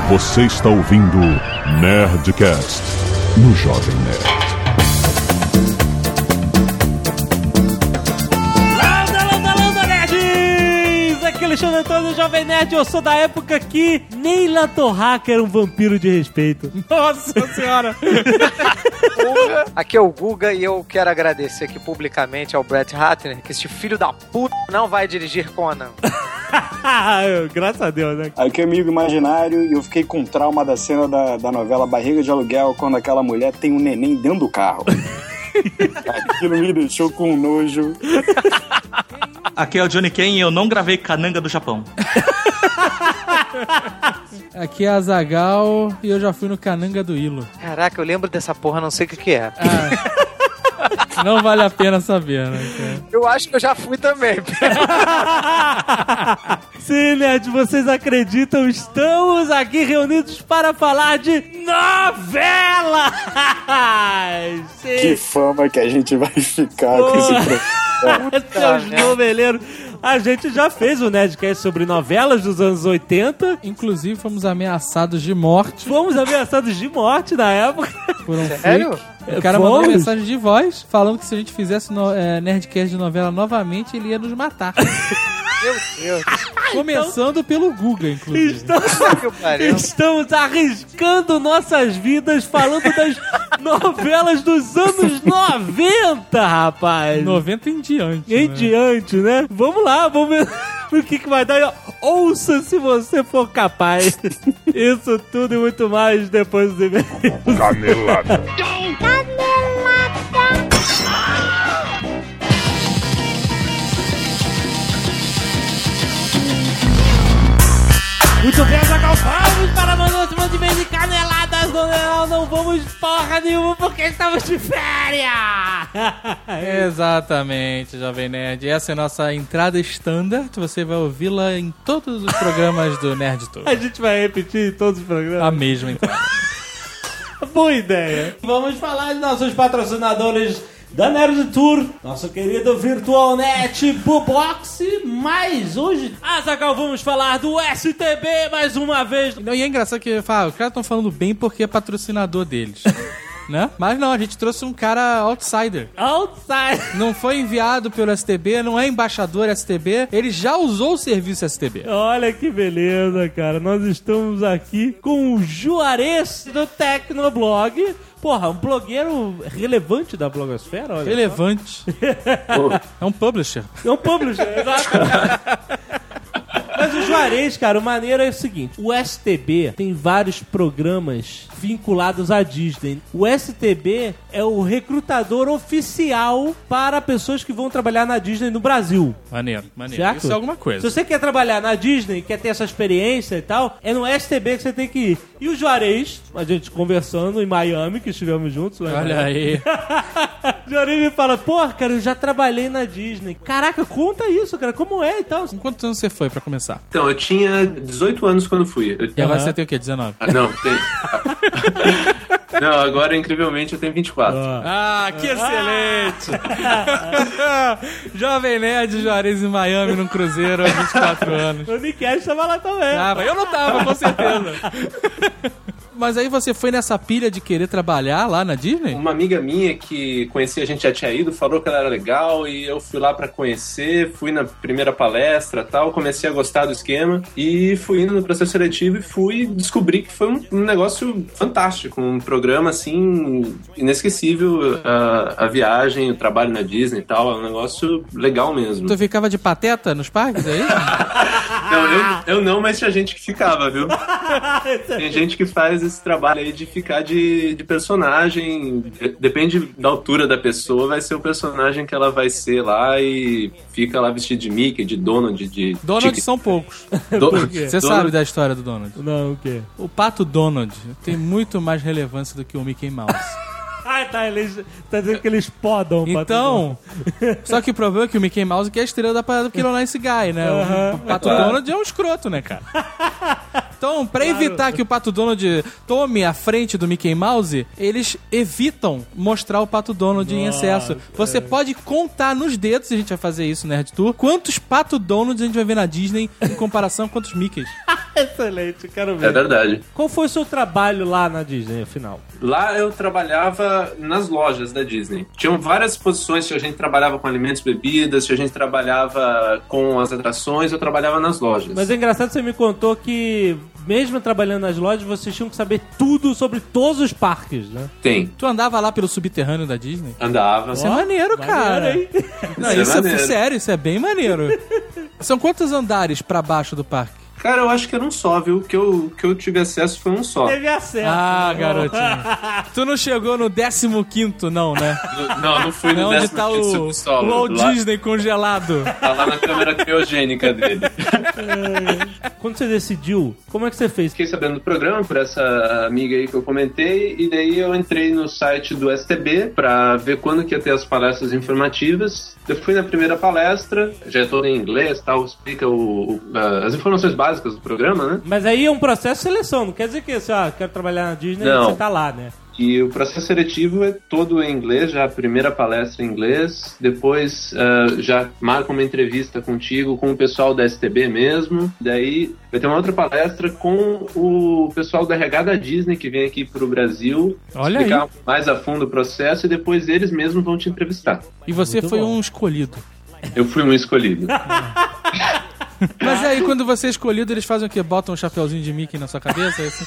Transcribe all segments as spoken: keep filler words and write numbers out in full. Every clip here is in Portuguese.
Você está ouvindo Nerdcast no Jovem Nerd. Alexandre Antônio, Jovem Nerd, eu sou da época que Neila Torraca era um vampiro de respeito. Nossa senhora! Aqui é o Guga e eu quero agradecer aqui publicamente ao Brett Ratner que este filho da puta não vai dirigir Conan. Graças a Deus, né? Aqui é amigo imaginário e eu fiquei com trauma da cena da, da novela Barriga de Aluguel quando aquela mulher tem um neném dentro do carro. Aquilo me deixou com nojo. Aqui é o Johnny Ken e eu não gravei Cananga do Japão. Aqui é a Azaghal e eu já fui no Cananga do Ilo. Caraca, eu lembro dessa porra, não sei o que que é. Ah, não vale a pena saber, né? Cara? Eu acho que eu já fui também. Sim, Nerd, vocês acreditam? Estamos aqui reunidos para falar de novelas! Sim. Que fama que a gente vai ficar Pô. com esse programa. Seus noveleiros. A gente já fez um Nerdcast sobre novelas dos anos oitenta. Inclusive, fomos ameaçados de morte. Fomos ameaçados de morte na época. Por um Sério? Freak. O cara Fomos? mandou uma mensagem de voz falando que se a gente fizesse no, é, Nerdcast de novela novamente, ele ia nos matar. Meu Deus. Começando então, pelo Guga, inclusive. Estamos, estamos arriscando nossas vidas falando das novelas dos anos noventa, rapaz. noventa em diante. Em né? diante, né? Vamos lá, vamos ver o que, que vai dar. Ouça se você for capaz. Isso tudo e muito mais depois do e-mail. Canelada. Muito bem, Azaghal, vamos para mais uma semana de vez de caneladas. Não, não vamos porra nenhuma porque estamos de férias. Exatamente, Jovem Nerd. Essa é a nossa entrada standard. Você vai ouvi-la em todos os programas do Nerd Tour. A gente vai repetir em todos os programas? A mesma entrada. Boa ideia. Vamos falar de nossos patrocinadores da Nerd Tour, nosso querido VirtualNet Bubox, mas hoje, Azaghal, vamos falar do S T B mais uma vez. Não, e é engraçado que fala, os caras estão falando bem porque é patrocinador deles. Né? Mas não, a gente trouxe um cara outsider. Outsider. Não foi enviado pelo S T B, não é embaixador S T B, ele já usou o serviço S T B. Olha que beleza, cara. Nós estamos aqui com o Juarez do Tecnoblog. Porra, um blogueiro relevante da blogosfera, olha. Relevante. É um publisher. É um publisher, exato. Mas o Juarez, cara, o maneiro é o seguinte: o S T B tem vários programas vinculados à Disney. O S T B é o recrutador oficial para pessoas que vão trabalhar na Disney no Brasil. Maneiro, maneiro. Certo? Isso é alguma coisa. Se você quer trabalhar na Disney, quer ter essa experiência e tal, é no S T B que você tem que ir. E o Juarez, a gente conversando em Miami, que estivemos juntos. Lá Olha aí. O Juarez me fala, porra, cara, eu já trabalhei na Disney. Caraca, conta isso, cara, como é e tal. Com quantos anos você foi pra começar? Então, eu tinha dezoito anos quando fui. Eu... E agora uhum. você tem o quê? dezenove? Ah, não, tem... Não, agora, incrivelmente, eu tenho vinte e quatro. Ah, que excelente! Jovem Nerd Juarez em Miami, num cruzeiro há vinte e quatro anos. O Nick Ash tava lá também. Ah, eu não tava, com certeza. Mas aí você foi nessa pilha de querer trabalhar lá na Disney? Uma amiga minha que conhecia, a gente já tinha ido, falou que ela era legal e eu fui lá pra conhecer, fui na primeira palestra e tal, comecei a gostar do esquema e fui indo no processo seletivo e fui descobrir que foi um, um negócio fantástico, um programa assim, inesquecível, a, a viagem, o trabalho na Disney e tal, é um negócio legal mesmo. Tu ficava de pateta nos parques aí? Não, eu, eu não, mas tinha gente que ficava, viu? Tem gente que faz esse trabalho aí de ficar de, de personagem, depende da altura da pessoa, vai ser o personagem que ela vai ser lá e fica lá vestido de Mickey, de Donald, de... Donald de... são poucos. Do... Você Donald... sabe da história do Donald? Não, o quê? O Pato Donald tem muito mais relevância do que o Mickey Mouse. Ah, tá, eles, tá dizendo que eles podam o Então, só que o problema é que o Mickey Mouse que é a estrela da parada porque ele não é esse guy, né? Uhum. O Pato Donald é um escroto, né, cara? Então, pra claro. evitar que o Pato Donald tome a frente do Mickey Mouse, eles evitam mostrar o Pato Donald Nossa. em excesso. Você pode contar nos dedos, e a gente vai fazer isso no Nerd Tour, quantos Pato Donalds a gente vai ver na Disney em comparação com quantos Mickeys. Excelente, quero ver. É verdade. Qual foi o seu trabalho lá na Disney, afinal? Lá eu trabalhava nas lojas da Disney. Tinham várias posições, se a gente trabalhava com alimentos e bebidas, se a gente trabalhava com as atrações, eu trabalhava nas lojas. Mas é engraçado que você me contou que, mesmo trabalhando nas lojas, vocês tinham que saber tudo sobre todos os parques, né? Tem. Tu andava lá pelo subterrâneo da Disney? Andava. Isso é maneiro, cara. Maneiro, hein? Não, Isso é isso é, maneiro. sério, isso é bem maneiro. São quantos andares pra baixo do parque? Cara, eu acho que era um só, viu? O que eu, que eu tive acesso foi um só. Teve acesso. Ah, garotinho. Tu não chegou no décimo quinto, não, né? Não, não fui É no onde décimo tá o, quinto o subsolo. Walt Lá- Disney congelado. Tá lá na câmera criogênica dele. Quando você decidiu, como é que você fez? Fiquei sabendo do programa por essa amiga aí que eu comentei, e daí eu entrei no site do S T B pra ver quando que ia ter as palestras informativas. Eu fui na primeira palestra, já é toda em inglês, tal, explica o, o- as informações básicas do programa, né? Mas aí é um processo de seleção, não quer dizer que você, ah, quero trabalhar na Disney e Não. você tá lá, né? E o processo seletivo é todo em inglês, já a primeira palestra em inglês, depois ah, já marca uma entrevista contigo, com o pessoal da S T B mesmo, daí vai ter uma outra palestra com o pessoal do R H da Disney que vem aqui pro Brasil, Olha explicar aí. mais a fundo o processo e depois eles mesmos vão te entrevistar. E você Muito foi bom. um escolhido. Eu fui um escolhido. Mas aí, quando você é escolhido, eles fazem o quê? Botam um chapeuzinho de Mickey na sua cabeça? É assim?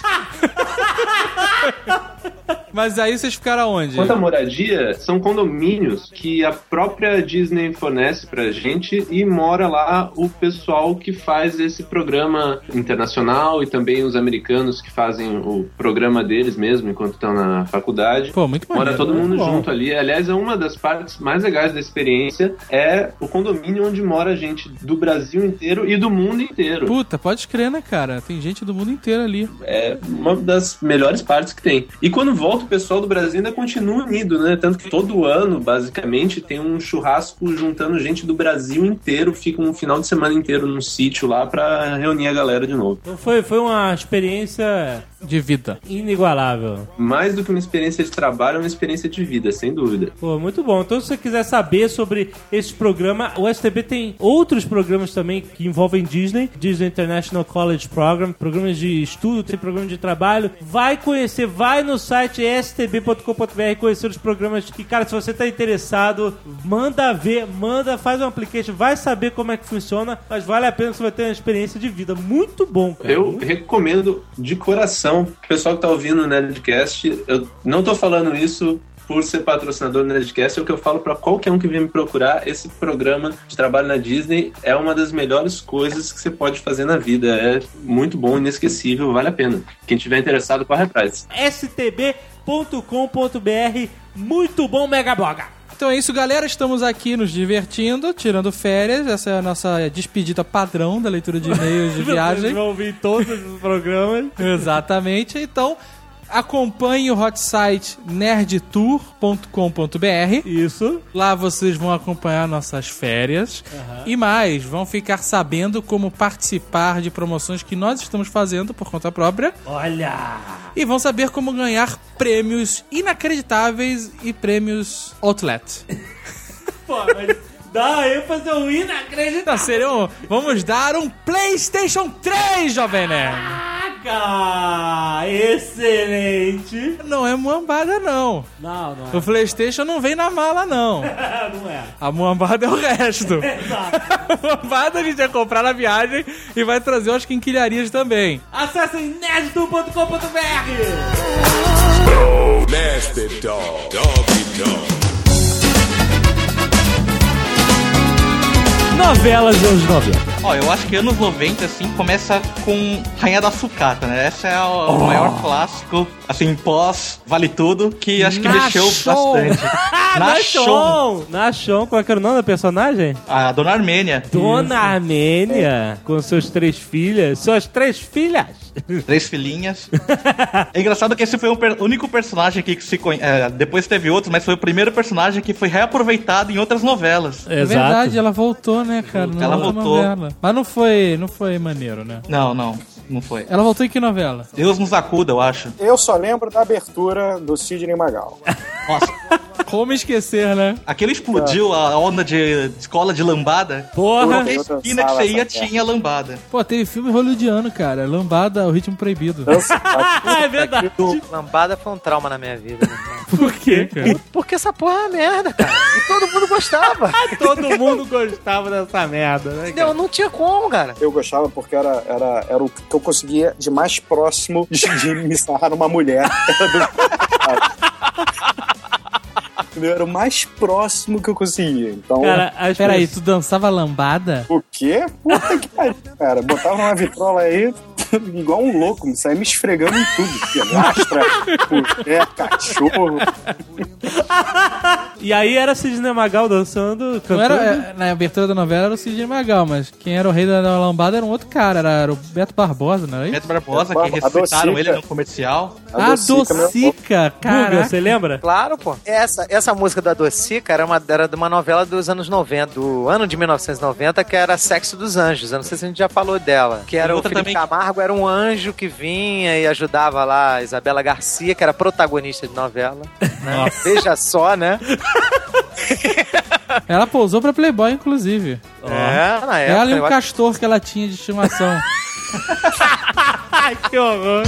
Mas aí vocês ficaram aonde? Quanto à moradia, são condomínios que a própria Disney fornece pra gente e mora lá o pessoal que faz esse programa internacional e também os americanos que fazem o programa deles mesmo enquanto estão na faculdade. Pô, muito Mora maneiro. todo mundo Muito bom. junto ali. Aliás, é uma das partes mais legais da experiência é o condomínio onde mora gente do Brasil inteiro e do mundo inteiro. Puta, pode crer, né, cara? Tem gente do mundo inteiro ali. É uma das melhores partes que tem. E quando volta, o pessoal do Brasil ainda continua unido, né? Tanto que todo ano, basicamente, tem um churrasco juntando gente do Brasil inteiro, fica um final de semana inteiro num sítio lá pra reunir a galera de novo. Então foi, foi uma experiência De vida. inigualável. Mais do que uma experiência de trabalho, é uma experiência de vida, sem dúvida. Pô, muito bom. Então, se você quiser saber sobre esse programa, o S T B tem outros programas também que envolvem Disney. Disney International College Program, programas de estudo, tem programa de trabalho. Vai conhecer, vai no site s t b ponto com ponto b r conhecer os programas. E, cara, se você tá interessado, manda ver, manda, faz um application, vai saber como é que funciona, mas vale a pena, você vai ter uma experiência de vida. Muito bom, cara. Eu recomendo de coração, o pessoal que tá ouvindo o Nerdcast, eu não tô falando isso por ser patrocinador do Nerdcast, é o que eu falo pra qualquer um que vier me procurar. Esse programa de trabalho na Disney é uma das melhores coisas que você pode fazer na vida. É muito bom, inesquecível, vale a pena. Quem tiver interessado, corre atrás. s t b ponto com ponto b r. Muito bom, Mega Bloga. Então é isso, galera. Estamos aqui nos divertindo, tirando férias. Essa é a nossa despedida padrão da leitura de e-mails de Vocês viagem. vão ouvir todos os programas. Exatamente. Então, acompanhe o hot site nerd tour ponto com ponto b r. Isso. Lá vocês vão acompanhar nossas férias. E mais, vão ficar sabendo como participar de promoções que nós estamos fazendo por conta própria. Olha! E vão saber como ganhar prêmios inacreditáveis e prêmios outlet. Pô, mas dá ênfase ao inacreditável. Então, serão, vamos dar um PlayStation três, Jovem Nerd. Caraca! Excelente! Não é muambada, não. Não, não é. O PlayStation não vem na mala, não. Não é. A muambada é o resto. Exato. A muambada a gente vai comprar na viagem e vai trazer umas quinquilharias também. Acessem nerd tour ponto com ponto b r. Nasty dog. Doggy dog. Novelas dos anos noventa. Ó, eu acho que anos noventa, assim, começa com Rainha da Sucata, né? Essa é o, o maior clássico, assim, pós Vale Tudo, que acho que mexeu Nachon. bastante. Nachon! Nachon, qual é que era o nome da personagem? A Dona Armênia. Dona Armênia, com seus três filhas. Suas três filhas? Três filhinhas. É engraçado que esse foi o per- único personagem aqui que se conhece. É, depois teve outros, mas foi o primeiro personagem que foi reaproveitado em outras novelas. É verdade, ela voltou, né, cara? na Ela outra voltou. novela. Mas não foi, não foi maneiro, né? Não, não, não foi. Ela voltou em que novela? Deus nos acuda, eu acho. Eu só lembro da abertura do Sidney Magal. Nossa. Como esquecer, né? Aquele explodiu a onda de escola de lambada. Porra! Qualquer esquina que você ia tinha lambada. Pô, teve filme hollywoodiano, cara. Lambada, o ritmo proibido. É verdade. Lambada foi um trauma na minha vida. Né? Por quê, cara? Porque essa porra é uma merda, cara. E todo mundo gostava. Todo mundo gostava dessa merda, né? Não, não tinha como, cara. Eu gostava porque era, era, era o que eu conseguia de mais próximo de, de me sarrar numa mulher. Era do... Era o mais próximo que eu conseguia. Então, Cara, as Peraí, pessoas- tu dançava lambada? o quê? Puta que pariu, cara. Botava numa vitrola aí, igual um louco, me saia me esfregando em tudo. Pilastra, mulher, cachorro. E aí era Sidney Magal dançando, Não cantando. era, é, na abertura da novela era o Sidney Magal, mas quem era o rei da lambada era um outro cara, era, era o Beto Barbosa, não é isso? Beto Barbosa, que A ressuscitaram Docica. ele no comercial. Ah, Docica, meu- Docica, Guga, cara. você lembra? Claro, pô. Essa, essa música da Docica era, uma, era de uma novela dos anos noventa, do ano de mil novecentos e noventa, que era Sexo dos Anjos. Eu não sei se a gente já falou dela. Que era E o outra Felipe também- Camargo, era um anjo que vinha e ajudava lá a Isabela Garcia, que era protagonista de novela. Né? Veja só, né? Ela pousou pra Playboy, inclusive. É, na época. Ela e eu um acho- castor que ela tinha de estimação. Ai, que horror.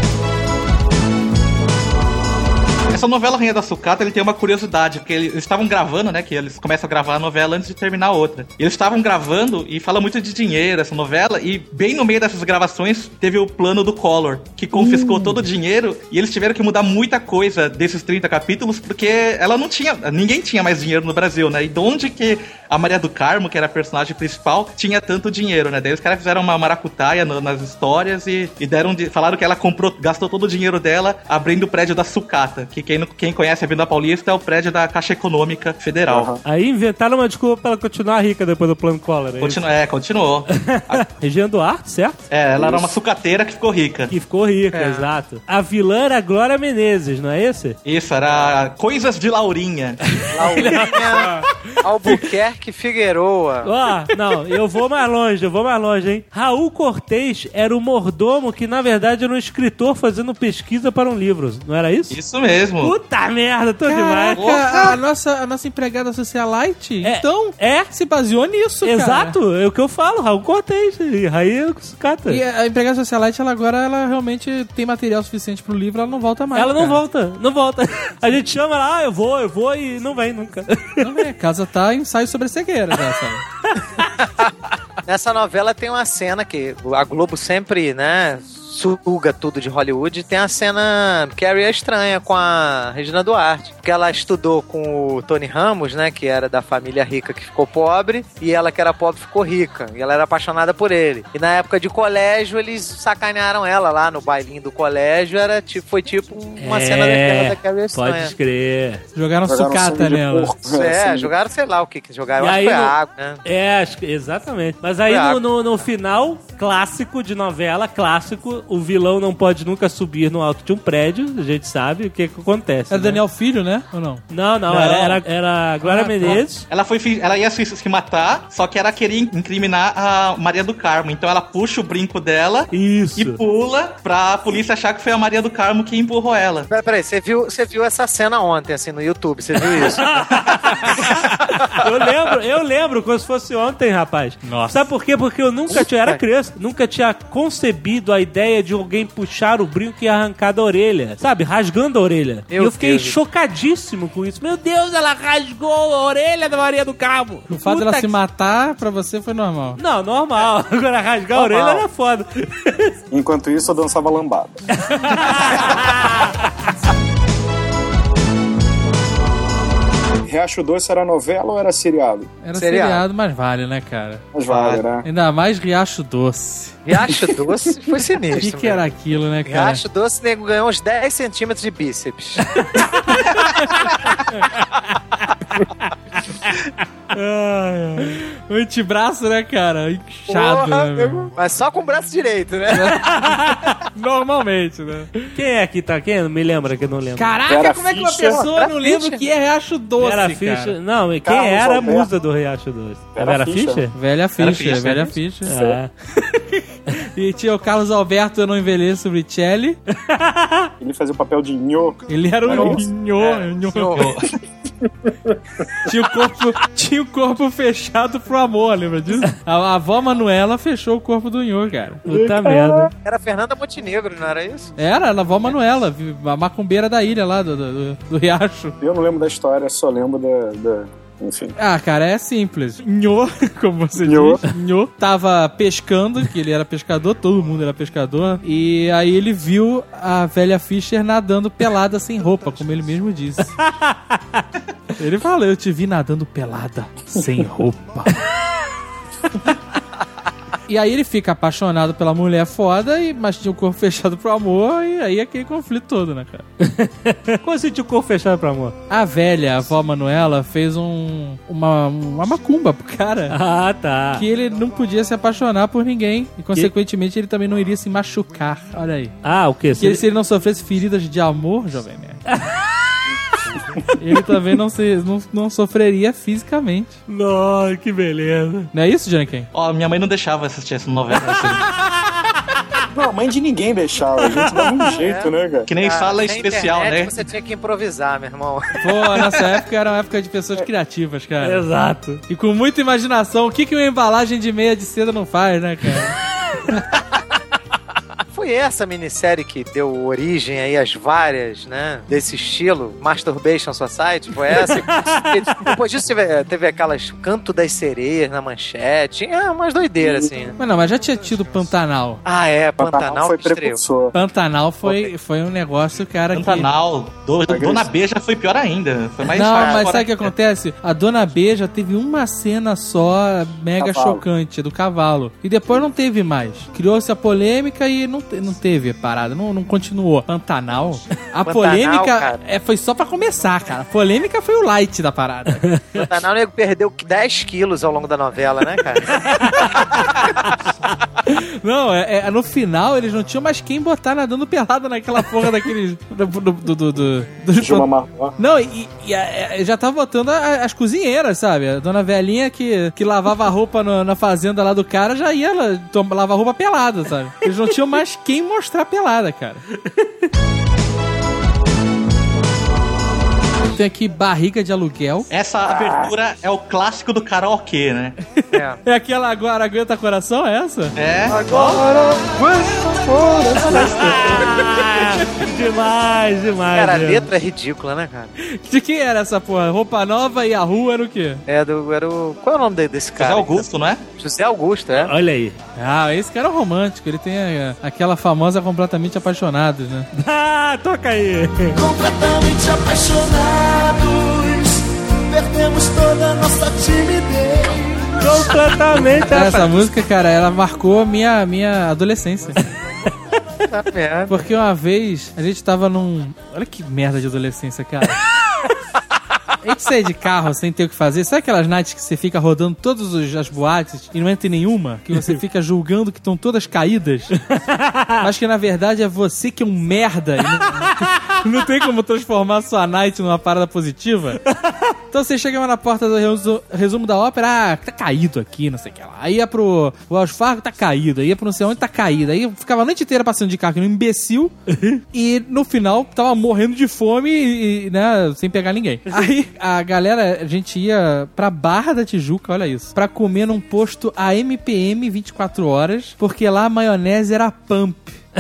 Essa novela Rainha da Sucata, ele tem uma curiosidade, porque eles estavam gravando, né, que eles começam a gravar a novela antes de terminar a outra. E eles estavam gravando e fala muito de dinheiro essa novela, e bem no meio dessas gravações teve o plano do Collor, que confiscou todo o dinheiro, e eles tiveram que mudar muita coisa desses trinta capítulos, porque ela não tinha, ninguém tinha mais dinheiro no Brasil, né, e de onde que a Maria do Carmo, que era a personagem principal, tinha tanto dinheiro, né, daí os caras fizeram uma maracutaia no, nas histórias e, e deram de, falaram que ela comprou, gastou todo o dinheiro dela abrindo o prédio da Sucata, que quem, não- quem conhece a Avenida Paulista é o prédio da Caixa Econômica Federal. Aham. Aí inventaram uma desculpa pra ela continuar rica depois do plano Collor. É, Continu é, continuou. A- Regina Duarte, certo? é, ela era uma sucateira que ficou rica. Que ficou rica, É. exato. A vilã era a Glória Menezes, não é esse? Isso, era Coisas de Laurinha. Laurinha Albuquerque Figueroa. Ó, não, eu vou mais longe, eu vou mais longe, hein? Raul Cortez era o mordomo que, na verdade, era um escritor fazendo pesquisa para um livro, não era isso? Isso mesmo. Puta merda, tô demais. Caraca, a nossa, a nossa empregada socialite, É, então, é. se baseou nisso, cara. Exato, é o que eu falo, Raul Cortez e Raí Sucata. E a empregada socialite, ela agora, ela realmente tem material suficiente pro livro, ela não volta mais. Ela não cara. volta, não volta. A gente chama ela, ah, eu vou, eu vou e não vem nunca. Não vem, a casa tá ensaio sobre a cegueira, já, sabe? Nessa novela tem uma cena que a Globo sempre, né, suga tudo de Hollywood. Tem a cena Carrie é estranha com a Regina Duarte, porque ela estudou com o Tony Ramos, né, que era da família rica que ficou pobre, e ela que era pobre ficou rica, e ela era apaixonada por ele. E na época de colégio eles sacanearam ela lá no bailinho do colégio, era tipo, foi tipo uma cena daquela da Carrie é estranha. Pode crer. Jogaram, Jogaram sucata sangue de nela. porco. É, Sangue de- jogaram sei lá o que que jogaram, E eu acho aí que foi no- água, né? É, acho que, exatamente. Mas aí Foi no, água. no, no final clássico de novela, clássico, o vilão não pode nunca subir no alto de um prédio, a gente sabe o que que acontece. Era né? Daniel Filho, né? Ou não? Não, não, Não. Era, era, era a Glória Ah, Menezes. Ela, foi, fi- ela ia se, se matar, só que ela queria incriminar a Maria do Carmo. Então ela puxa o brinco dela Isso. e pula pra polícia achar que foi a Maria do Carmo que empurrou ela. Peraí, peraí, você viu, você viu essa cena ontem, assim, no YouTube, você viu isso? Eu lembro, eu lembro como se fosse ontem, rapaz. Nossa. Sabe por quê? Porque eu nunca tinha, era criança, nunca tinha concebido a ideia de alguém puxar o brinco e arrancar da orelha. Sabe? Rasgando a orelha. Meu e eu fiquei Deus. chocadíssimo com isso. Meu Deus, ela rasgou a orelha da Maria do Carmo. O fato Puta dela se que- matar, pra você, foi normal. Não, normal. Agora rasgar a Normal. orelha era foda. Enquanto isso, eu dançava lambada. Riacho Doce era novela ou era seriado? Era Seriado. seriado, mas vale, né, cara? Mas vale, né? Ainda mais Riacho Doce. Riacho Doce foi O sinistro. que, que era aquilo, né, cara? Riacho Doce, o nego ganhou uns dez centímetros de bíceps. O antebraço, né, cara? Inchado, Porra, né, meu? mas só com o braço direito, né? Normalmente, né? Quem é que tá? Quem? Me lembra que eu não lembro. Caraca, Vera como é que uma Fischer. pessoa Vera não lembra Fischer. o que é Riacho Doce, Vera cara? Fischer. Não, quem Carlos era a Alberto. musa do Riacho Doce? A Vera Vera Fischer. Fischer? Velha Fischer, Fischer. velha Fischer. É. E tinha o Carlos Alberto, Eu Não Envelheço, Richelli. Ele fazia o papel de nhoco. Ele era um Nossa. nho, nho. Senhor. tinha, o corpo, tinha o corpo fechado pro amor, lembra disso? A, a avó Manuela fechou o corpo do Nhô, cara. Puta merda. Era Fernanda Montenegro, não era isso? Era, a avó Manuela, a macumbeira da ilha lá, do, do, do riacho. Eu não lembro da história, só lembro da... da... Enfim. Ah, cara, é simples. Nhô, como você Nhô. diz, Nhô tava pescando, que ele era pescador, todo mundo era pescador, e aí ele viu a velha Fischer nadando pelada sem roupa, como ele mesmo disse. Ele falou, eu te vi nadando pelada sem roupa. E aí ele fica apaixonado pela mulher foda, e, mas tinha o corpo fechado pro amor, e aí é aquele conflito todo, né, cara? Como assim tinha o corpo fechado pro amor? A velha, a avó Manuela, fez um, uma, uma macumba pro cara. Ah, tá. Que ele não podia se apaixonar por ninguém. E, consequentemente, ele também não iria se machucar. Olha aí. Ah, o quê? Que ele, se ele não sofresse feridas de amor, jovem nerd, ele também não, se, não, não sofreria fisicamente. Nossa, que beleza. Não é isso, Janken? Ó, minha mãe não deixava assistir essa novela. Assim. Não, a mãe de ninguém deixava. A gente dava um jeito, né, cara? Que nem Cara, fala sem especial, internet, né? Você tinha que improvisar, meu irmão. Pô, nessa época era uma época de pessoas criativas, cara. Exato. E com muita imaginação. O que, que uma embalagem de meia de seda não faz, né, cara? Foi essa minissérie que deu origem aí às várias, né, desse estilo, Masturbation Society, foi essa? E depois disso teve, teve aquelas Canto das Sereias na Manchete, tinha umas doideiras assim, né? Mas não, mas já tinha tido Pantanal. Ah, é, Pantanal, Pantanal foi que estreou. precursor. Pantanal foi, foi um negócio, cara, que... Pantanal, do, Dona Beija foi pior ainda. Foi mais Não, hardcore. mas sabe o que acontece? A Dona Beija teve uma cena só mega Cavalo. chocante, do cavalo. E depois não teve mais. Criou-se a polêmica e não, te- não teve a parada, não, não continuou. Pantanal, a Pantanal, polêmica cara. é, foi só pra começar, cara. A polêmica foi o light da parada. Pantanal, o nego perdeu dez quilos ao longo da novela, né, cara? Não, é, é- no final eles não tinham mais quem botar nadando pelada naquela porra daqueles... Do, do, do, do, do- do- Gilma Marmó. Não, e, e a- a- já tava botando a- as cozinheiras, sabe? A dona velhinha que, que lavava a roupa no- na fazenda lá do cara já ia lá, tom- lavar roupa pelada, sabe? Eles não tinham mais quem mostrar pelada, cara. Tem aqui Barriga de Aluguel. Essa abertura é o clássico do karaokê, né? É. É aquela agora aguenta coração, é essa? É. Demais, demais. Cara, a né? letra é ridícula, né, cara? De quem era essa porra? Roupa Nova e a rua era o quê? É do, era o... Qual é o nome de- desse José cara? Augusto, não é? José Augusto, é? Olha aí. Ah, esse cara é romântico. Ele tem a- aquela famosa Completamente Apaixonados, né? Ah, toca aí. Completamente apaixonados, perdemos toda a nossa timidez. Completamente. Essa música, cara, ela marcou a minha, minha adolescência. Tá merda. Porque uma vez a gente tava num... Olha que merda de adolescência, cara. A gente saía de carro sem ter o que fazer. Sabe aquelas nights que você fica rodando todas os- as boates e não entra em nenhuma? Que você fica julgando que estão todas caídas? Acho que na verdade é você que é um merda e não, não tem como transformar sua night numa parada positiva. Então você chega na porta do resu- resumo da ópera, ah, tá caído aqui, não sei o que lá. Aí ia pro Wells Fargo, tá caído. Aí ia pro não sei onde, tá caído. Aí eu ficava a noite inteira passando de carro, que nem um imbecil. E no final, tava morrendo de fome e, e, né, sem pegar ninguém. Aí a galera, a gente ia pra Barra da Tijuca, olha isso, pra comer num posto A M P M vinte e quatro horas, porque lá a maionese era pump.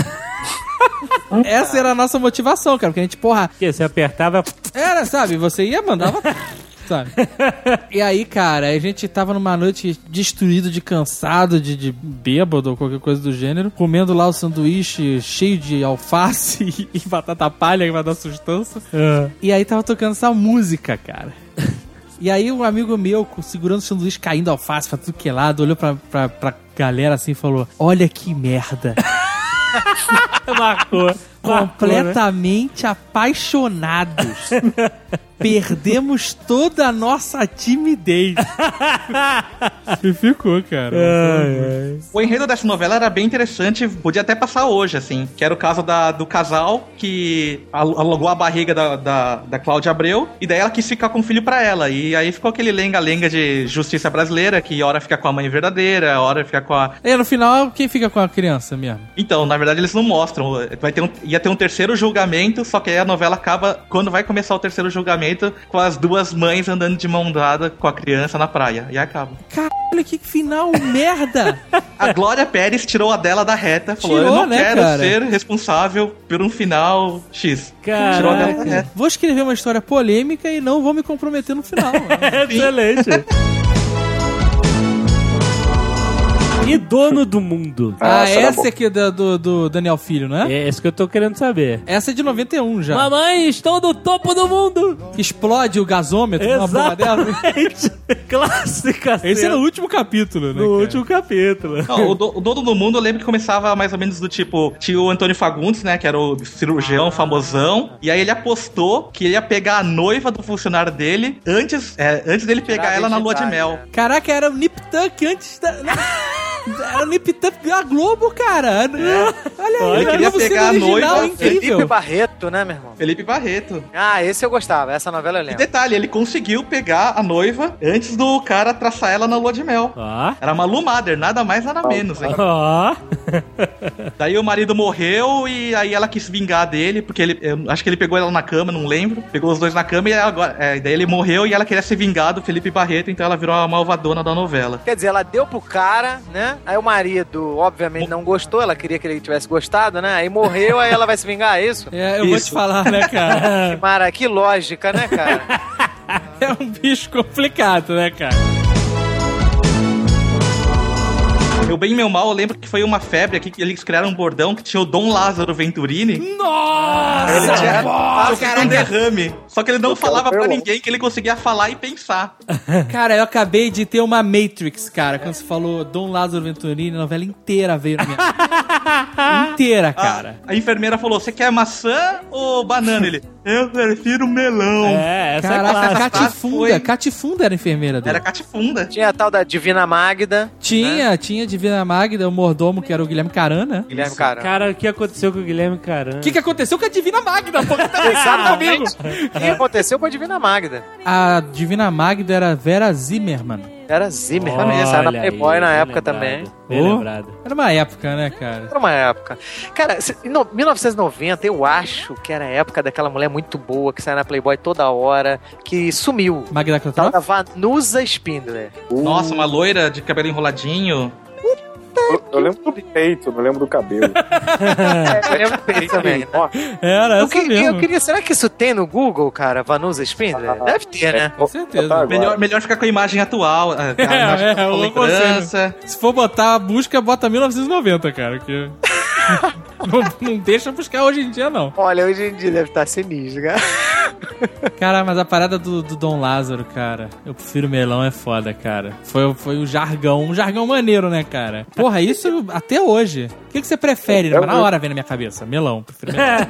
Essa era a nossa motivação, cara, porque a gente, porra, Que você apertava. era, sabe? Você ia, mandava... sabe? E aí, cara, a gente tava numa noite destruído de cansado, de, de bêbado ou qualquer coisa do gênero, comendo lá o sanduíche cheio de alface e, e batata palha que vai dar sustância. E aí tava tocando essa música, cara. E aí um amigo meu, segurando o sanduíche, caindo alface pra tudo que é lado, olhou pra, pra, pra galera assim e falou: olha que merda. Marcou. Completamente apaixonados. Perdemos toda a nossa timidez. E ficou, cara. O enredo dessa novela era bem interessante, podia até passar hoje, assim. Que era o caso da, do casal que al- alugou a barriga da, da, da Cláudia Abreu, e daí ela quis ficar com o filho pra ela. E aí ficou aquele lenga-lenga de justiça brasileira, que hora fica com a mãe verdadeira, hora fica com a... E no final, quem fica com a criança mesmo? Então, na verdade, eles não mostram. Vai ter um... ia ter um terceiro julgamento, só que aí a novela acaba, quando vai começar o terceiro julgamento, com as duas mães andando de mão dada com a criança na praia. E acaba. Caralho, que final merda! A Glória Pérez tirou a dela da reta, falou, Tirou, eu não né, quero cara? ser responsável por um final X. Caraca. Tirou a dela da reta. Vou escrever uma história polêmica e não vou me comprometer no final. Excelente. E Dono do Mundo? Ah, essa era essa boa. aqui é do, do, do Daniel Filho, não é? É isso que eu tô querendo saber. Essa é de noventa e um já. Mamãe, estou no topo do mundo! Explode o gasômetro numa porra dela. Exatamente! Clássica Esse cena. é no último capítulo, né? No cara? último capítulo. Não, o, do, o Dono do Mundo, eu lembro que começava mais ou menos do tipo, tinha o Antônio Fagundes, né, que era o cirurgião famosão, e aí ele apostou que ele ia pegar a noiva do funcionário dele antes, é, antes dele pegar Tirar a ela na lua de virgindade, mel. né? Caraca, era o Nip Tuck antes da... Era o Nip Tuck da Globo, cara. Olha aí, Ele queria Globo sendo pegar a original, noiva, incrível. Felipe Barreto, né, meu irmão? Felipe Barreto. Ah, esse eu gostava. Essa novela eu E lembro. detalhe, ele conseguiu pegar a noiva antes do cara traçar ela na lua de mel. Ó. Era Malu Mader, nada mais, nada menos, hein? Ó. Daí o marido morreu e aí ela quis vingar dele, porque ele, eu acho que ele pegou ela na cama, não lembro. Pegou os dois na cama e agora, é, daí ele morreu e ela queria se vingar do Felipe Barreto, então ela virou a malvadona da novela. Quer dizer, ela deu pro cara, né? Aí o marido, obviamente, não gostou. Ela queria que ele tivesse gostado, né? Aí morreu, aí ela vai se vingar, é isso? É, eu vou te Isso. falar, né, cara? Mara, que lógica, né, cara? É um bicho complicado, né, cara? Meu bem e meu mal, eu lembro que foi uma febre aqui, que eles criaram um bordão que tinha o Dom Lázaro Venturini. Nossa! Ele tinha Nossa, sofrido um derrame. Só que ele não falava pra pelo. ninguém que ele conseguia falar e pensar. Cara, eu acabei de ter uma Matrix, cara. Quando você falou Dom Lázaro Venturini, a novela inteira veio na minha... inteira, cara. A enfermeira falou, você quer maçã ou banana? Ele, eu prefiro melão. É, essa Caraca, é clássica. Catifunda. Foi- Catifunda era enfermeira dele. Era catifunda. Tinha a tal da Divina Magda. Tinha, tinha Divina Magda, o mordomo, que era o Guilherme Carana. Guilherme Caramba. Cara, o que aconteceu com o Guilherme Caran? O que, que aconteceu com a Divina Magda, pô? Tá Exatamente. O que aconteceu com a Divina Magda? A Divina Magda era Vera Zimmermann. Era Zimmer também, essa era na Playboy na época também. Bem Oh. lembrado. Era uma época, né, cara? Era uma época. Cara, se- em no- mil novecentos e noventa, eu acho que era a época daquela mulher muito boa que saia na Playboy toda hora, que sumiu. Magda Tal Kotroff? da Vanusa Spindler. Nossa, uma loira de cabelo enroladinho. Eu, eu lembro do peito, não lembro do cabelo. É, eu lembro dele também. Ó, Era Eu, essa que- mesmo. eu queria, será que isso tem no Google, cara? Vanusa Spindler? Deve ter, né? Com certeza. Tá, agora. Melhor, melhor ficar com a imagem atual. A, a imagem é, com a eu lembrança. Se for botar a busca, bota mil novecentos e noventa, cara. Que... não, não deixa buscar hoje em dia, não. Olha, hoje em dia deve estar sinistro, cara. Cara, mas a parada do, do Dom Lázaro, cara, eu prefiro melão, é foda, cara. Foi, foi o jargão, um jargão maneiro, né, cara? Porra, isso até hoje. O que, que você prefere? Eu- Na hora vem na minha cabeça. Melão, prefiro melão.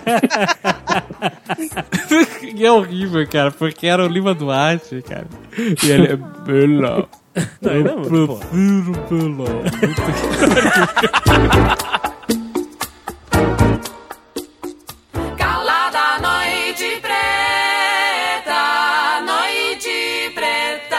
E é horrível, cara, porque era o Lima Duarte, cara. E ele é melão. Não, ainda é Eu muito, pô. prefiro melão. Calada noite preta, noite preta.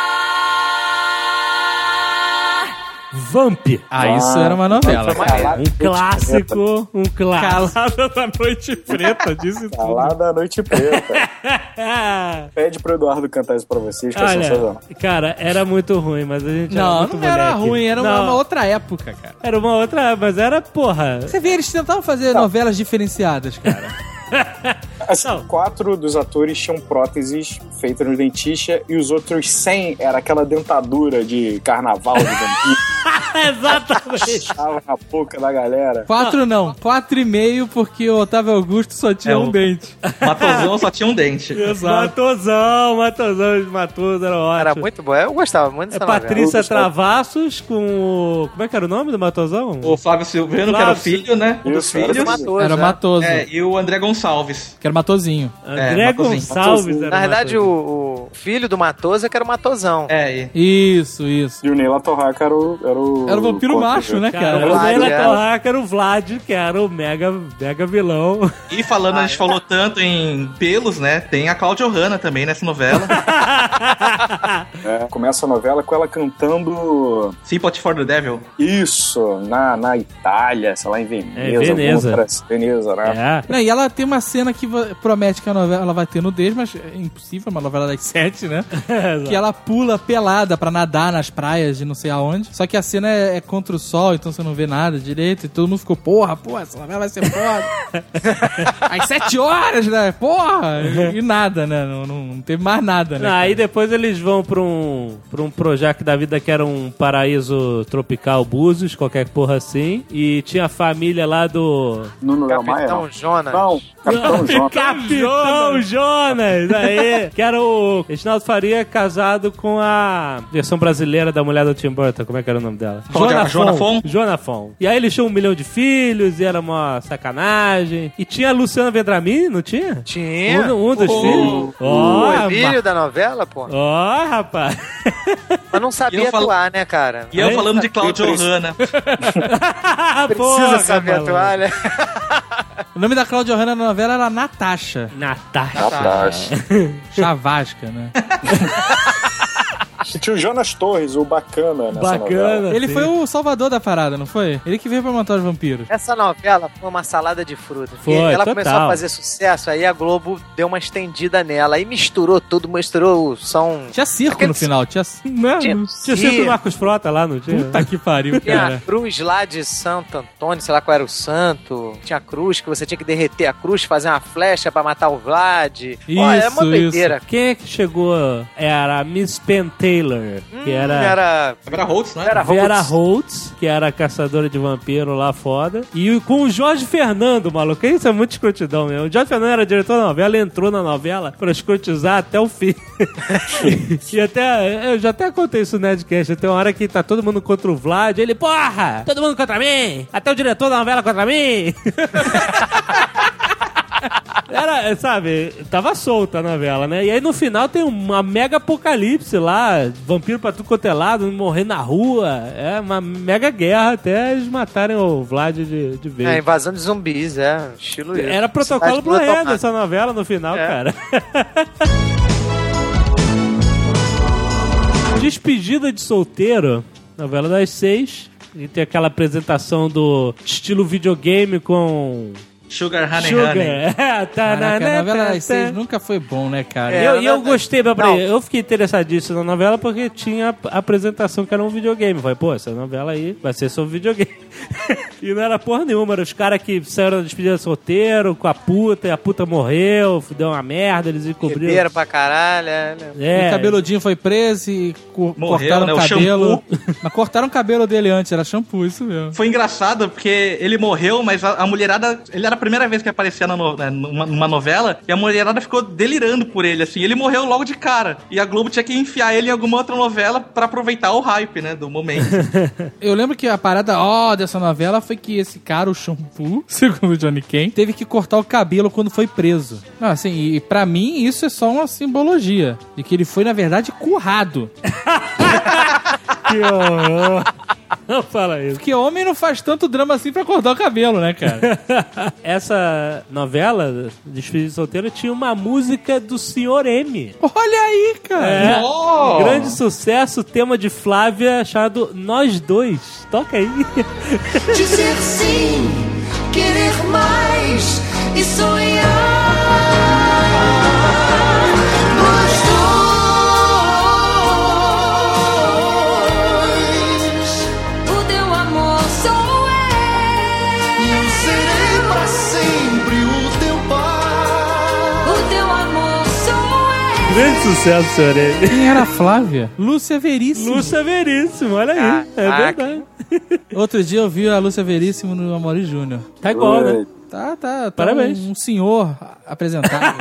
Vamp. Ah, isso era uma novela, cara. Um clássico, um clássico. Calada da Noite Preta, disse tudo. Calada a noite preta. Pede pro Eduardo cantar isso pra vocês, que é sensacional. Olha, cara, era muito ruim, mas a gente era Não, muito não era moleque. ruim, era uma, Não, uma outra época, cara. Era uma outra, mas era, porra... Você vê, eles tentavam fazer novelas diferenciadas, cara. Assim, Não. quatro dos atores tinham próteses feitas no dentista e os outros cem era aquela dentadura de carnaval de vampiro. Exatamente. Tava na boca da galera. Quatro não, quatro e meio, porque o Otávio Augusto só tinha É, um o- dente. Matosão só tinha um dente. Matosão, Matosão, os Matosos eram ótimos. Era muito bom. Eu gostava muito É dessa novela. Patrícia Travassos com o... Como é que era o nome do Matosão? O Flávio Silvano, que era o Flávio filho, né? Um dos Isso, era filhos. Matoso, Era o né? Matoso. É, e o André Gonçalves. Que era Matosinho. André É, Gonçalves era Na verdade, o, Matosinho. o filho do Matoso é que era o Matosão. É, e... Isso, isso. E o Neila Torraca era o... Era o, Era o vampiro contra- macho, né, Cara, cara? o Vlad, Neila é. Torraca era o Vlad, que era o mega, mega vilão. E falando, a gente falou tanto em pelos, né? Tem a Cláudia Hanna também nessa novela. É, começa a novela com ela cantando Sympathy for the Devil. isso na, na Itália, sei lá, em Veneza. É, Veneza. alguma outra- Veneza, né? É. Não, e ela tem uma cena que va- promete que a novela ela vai ter nudez, mas é impossível, uma novela das sete, né? Que ela pula pelada pra nadar nas praias de não sei aonde. Só que a cena é, é contra o sol, então você não vê nada direito. E todo mundo ficou, porra, porra, essa novela vai ser foda. Às sete horas, né? Porra! E, e nada, né? Não, não, não teve mais nada, né? Não, cara? aí depois eles vão pra um, pra um Projac da vida que era um paraíso tropical Búzios, qualquer porra assim. E tinha a família lá do... Nuno Léo Maia? Capitão Não, Jonas. não Capitão Jonas. Capitão Jonas! Aí, que era o Reginaldo Faria casado com a versão brasileira da mulher do Tim Burton. Como é que era o nome dela? Cláudia- Joana Fon? Joana Fon. E aí eles tinham um milhão de filhos e era uma sacanagem. E tinha a Luciana Vendramini, não tinha? Tinha. Um, um dos o, filhos. O Ó, Emílio da novela, pô. Ó, rapaz. Mas não sabia E eu falo- atuar, né, cara? E eu Aí, falando de Cláudia Hanna. Precisa Porra, saber maluco. atuar, né? O nome da Cláudia Hanna na novela era Natasha. Natasha. Atrás. Chavasca, né? E tinha o Jonas Torres, o bacana nessa Bacana. novela. Ele sim. foi o salvador da parada, não foi? Ele que veio pra matar os vampiros. Essa novela foi uma salada de frutas. Foi, E ela total. começou a fazer sucesso, aí a Globo deu uma estendida nela. Aí misturou tudo, misturou o som. Tinha circo Aquele- no final, tinha... Não, Tinha- não tinha sido o Marcos Frota lá, não tinha? Puta que pariu, Tinha a cara. cruz lá de Santo Antônio, sei lá qual era o santo. Tinha a cruz que você tinha que derreter a cruz, fazer uma flecha pra matar o Vlad. Ó, é uma Isso, doideira. Quem é que chegou? Era a Miss Penn Taylor, que Hum, era... era... Vera Holtz, né? Vera Vera Holtz. Holtz, que era a caçadora de vampiro lá foda. E com o Jorge Fernando, maluco. Isso é muito escrotidão mesmo. O Jorge Fernando era diretor da novela, entrou na novela pra escrotizar até o fim. E até, eu já até contei isso no Nerdcast. Tem uma hora que tá todo mundo contra o Vlad. Ele, porra, todo mundo contra mim. Até o diretor da novela contra mim. Era, sabe, tava solta a novela, né? E aí no final tem uma mega apocalipse lá, vampiro pra tudo quanto é lado, morrer na rua. É uma mega guerra até eles matarem o Vlad de, de vez. É, invasão de zumbis, é. Estilo isso. Era protocolo Cidade toda Blair tomada. essa novela no final, É. cara. Despedida de solteiro, novela das seis. E tem aquela apresentação do estilo videogame com Sugar Honey Sugar. Honey. É, tá, Caraca, na, a novela tá, das seis tá. nunca foi bom, né, cara? É. E eu, e eu não, gostei, mas não. peraí, eu fiquei interessadíssimo na novela porque tinha a apresentação que era um videogame. Falei, pô, essa novela aí vai ser sobre videogame. E não era porra nenhuma, eram os caras que saíram da despedida solteiro com a puta, e a puta morreu, deu uma merda, eles encobriram. Beberam pra caralho, é, né? É, E cabeludinho foi preso e co- Morreu, cortaram né? o O cabelo. Mas cortaram o cabelo dele antes, era shampoo, isso mesmo. Foi engraçado porque ele morreu, mas a, a mulherada. Ele era a primeira vez que aparecia na no- né, numa, numa novela e a mulherada ficou delirando por ele, assim. Ele morreu logo de cara. E a Globo tinha que enfiar ele em alguma outra novela pra aproveitar o hype, né? Do momento. Eu lembro que a parada, ó, dessa novela foi que esse cara, o shampoo, segundo o Johnny Ken, teve que cortar o cabelo quando foi preso. Não, assim, e pra mim isso é só uma simbologia de que ele foi, na verdade, currado. que horror. Não fala isso. Porque homem não faz tanto drama assim pra cortar o cabelo, né, cara? Essa novela, Despedida de Solteiro, tinha uma música do senhor M. Olha aí, cara. É, Oh! grande sucesso, tema de Flávia, chamado Nós Dois. Toca aí. Dizer sim, querer mais e sonhar. Nós dois. O teu amor sou E eu eu. serei pra sempre o teu pai. O teu amor sou eu. Grande sucesso, senhor M. Quem era a Flávia? Lúcia Veríssimo. Lúcia Veríssimo, olha aí. É Caraca. verdade. Outro dia eu vi a Lúcia Veríssimo no Amaury Júnior. Tá igual, né? Tá, tá, tá. Parabéns. Um, um senhor apresentado.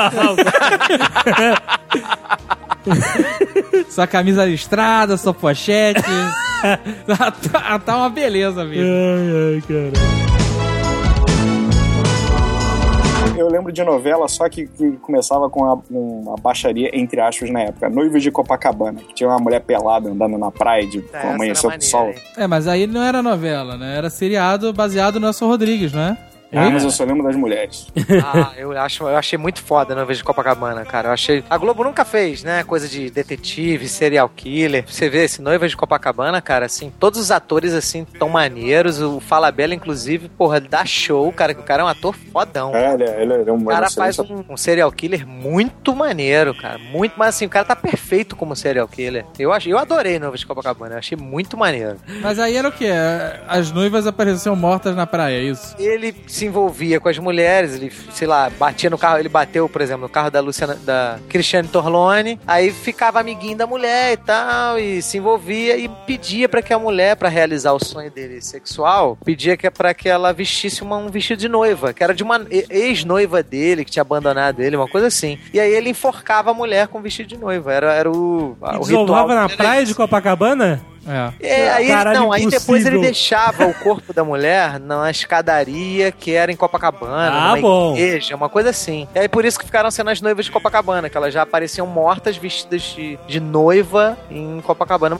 Sua camisa listrada, sua pochete. tá, tá, tá uma beleza mesmo. Ai, ai, cara. eu lembro de novela, só que, que começava com uma, uma baixaria, entre aspas, na época. Noivos de Copacabana, que tinha uma mulher pelada andando na praia de, É, com amanhecer do sol. É, mas aí não era novela, né? Era seriado baseado no Nelson Rodrigues, não é? Ah, mas eu só lembro das mulheres. Ah, eu, acho, eu achei muito foda Noivas de Copacabana, cara. Eu achei. A Globo nunca fez, né? Coisa de detetive, serial killer. Você vê esse Noivas de Copacabana, cara, assim, todos os atores, assim, tão maneiros. O Falabella, inclusive, porra, ele dá show, cara, que o cara é um ator fodão. É, ele é, ele é um O cara faz um, um serial killer muito maneiro, cara. Muito, mas assim, o cara tá perfeito como serial killer. Eu, achei, eu adorei Noivas de Copacabana, eu achei muito maneiro. Mas aí era o quê? As noivas apareciam mortas na praia, é isso? Ele se envolvia com as mulheres, ele, sei lá, batia no carro, ele bateu, por exemplo, no carro da Luciana, da Cristiane Torlone, aí ficava amiguinho da mulher e tal, e se envolvia e pedia pra que a mulher, pra realizar o sonho dele sexual, pedia que, pra que ela vestisse uma, um vestido de noiva, que era de uma ex-noiva dele, que tinha abandonado ele, uma coisa assim. E aí ele enforcava a mulher com vestido de noiva, era, era o, E o desovava ritual. na praia de Copacabana? É. É, aí, Caralho, não, aí depois impossível. ele deixava o corpo da mulher na escadaria que era em Copacabana, Ah, numa bom. igreja, uma coisa assim. E aí por isso que ficaram sendo as noivas de Copacabana, que elas já apareciam mortas, vestidas de, de noiva em Copacabana.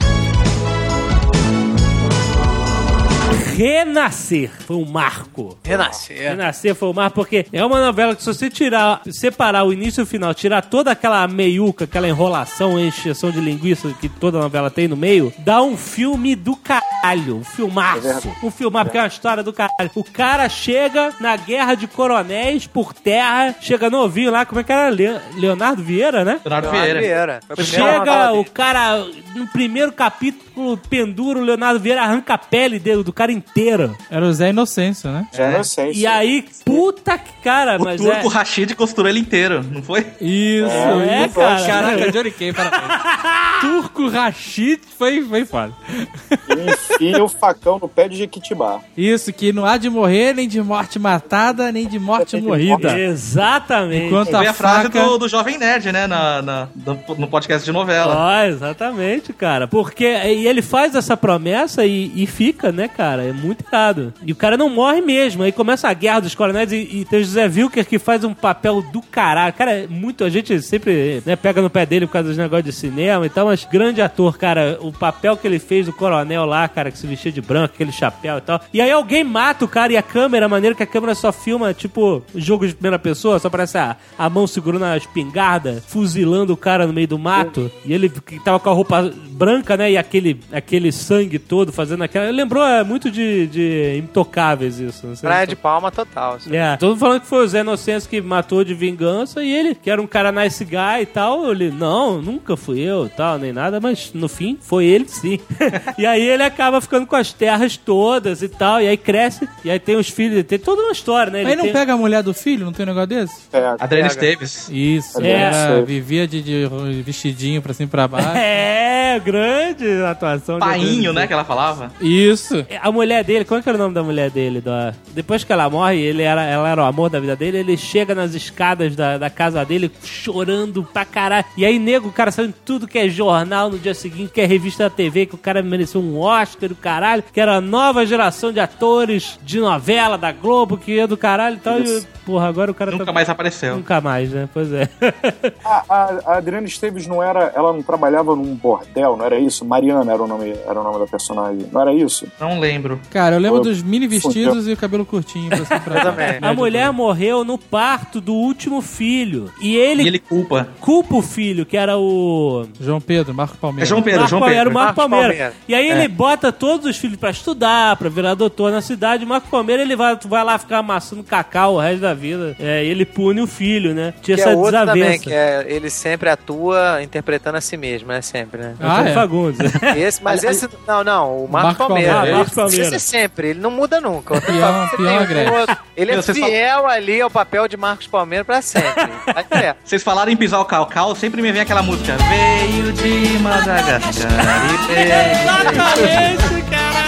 Renascer foi um marco. Renascer. Renascer foi um marco porque é uma novela que se você tirar, separar o início e o final, tirar toda aquela meiuca, aquela enrolação, encheção de linguiça que toda novela tem no meio, dá um filme do caralho, um filmaço. Um filmaço, porque é uma história do caralho. O cara chega na Guerra de Coronéis por terra, chega novinho lá, como é que era? Le- Leonardo Vieira, né? Leonardo Leonardo Vieira. Vieira. Foi a primeira novela Chega dele. o cara, no primeiro capítulo, pendura o Leonardo Vieira, arranca a pele dele, do cara inteiro. Era o Zé Inocêncio, né? Já não sei. E aí, puta que cara, O mas turco é... Rashid costurou ele inteiro, não foi? Isso, É, isso. cara. Caraca, Johnny Kay, parabéns. Turco Rashid foi, foi foda. Enfia o facão no pé de Jequitibá. Isso, que não há de morrer, nem de morte matada, nem de morte morrida. Exatamente. Enquanto Foi a a frase faca... do, do Jovem Nerd, né? Na, na- do- no podcast de novela. Ó, exatamente, cara. Porque e ele faz essa promessa e, e fica, né, cara? É muito errado. E o cara não morre mesmo. Aí começa a guerra dos coronéis e, e tem o José Wilker que faz um papel do caralho. Cara, é muito. A gente sempre, né, pega no pé dele por causa dos negócios de cinema e tal, mas grande ator, cara. O papel que ele fez do coronel lá, cara, que se vestia de branco, aquele chapéu e tal. E aí alguém mata o cara e a câmera, a maneira que a câmera só filma, tipo, jogo de primeira pessoa, só parece a, a mão segurando a espingarda, fuzilando o cara no meio do mato. E ele que tava com a roupa branca, né? E aquele, aquele sangue todo fazendo aquela. Lembrou é, muito de, de Intocáveis isso. Não sei Praia se- de Palma total. assim. É, todo mundo falando que foi o Zé Inocêncio que matou de vingança e ele, que era um cara nice guy e tal, ele, não, nunca fui eu e tal, nem nada, mas no fim foi ele sim. E aí ele acaba ficando com as terras todas e tal, e aí cresce, e aí tem os filhos, tem toda uma história, né? Ele Aí não tem- pega a mulher do filho, não tem um negócio desse? É, Adriana Pega. Esteves. Isso, É. era, vivia de, de vestidinho pra cima e pra baixo. É, grande atuação. de Painho, Adriano. né? Que ela falava. Isso. A mulher dele, como é que era o nome da mulher dele? Da... Depois que ela morre, ele era, ela era o amor da vida dele, ele chega nas escadas da, da casa dele chorando pra caralho. E aí, nego, o cara sabe tudo que é jornal no dia seguinte, que é revista da T V, que o cara mereceu um Oscar do caralho, que era a nova geração de atores de novela da Globo, que ia do caralho e tal. E, porra, agora o cara Nunca tá... mais apareceu. Nunca mais, né? Pois é. A, a, a Adriana Esteves não era. Ela não trabalhava num bordel, não era isso? Mariana era o nome, era o nome da personagem. Não era isso? Não lembro. Cara, eu lembro Pô, dos mini vestidos e o cabelo curtinho pra cima e pra Eu baixo. também. A mulher morreu no parto do último filho. E ele, E ele culpa. culpa o filho, que era o... João Pedro, Marco Palmeira. É João Pedro, Marco João Palmeira, Pedro. o Marco, Marcos Palmeira. Palmeira. E aí É. ele bota todos os filhos pra estudar, pra virar doutor na cidade. O Marco Palmeira, ele vai, vai lá ficar amassando cacau o resto da vida. É, e ele pune o filho, né? Tinha Que essa é outro também, desavença. que é, ele sempre atua interpretando a si mesmo, né? Sempre, né? Ah, Antônio é? Fagundes. Esse, mas esse. Não, não, o Marco, Marco Palmeira. Palmeira, é. Marco Palmeira. Esse é sempre, ele não muda nunca. O Peão- Marco peão tem um agreste. outro. Ele é Vocês falam- fiel ali ao papel de Marcos Palmeira pra sempre. Vai direto. Vocês falaram em pisar o calcal, sempre me vem aquela música. Veio de Madagascar e veio. Exatamente, caralho.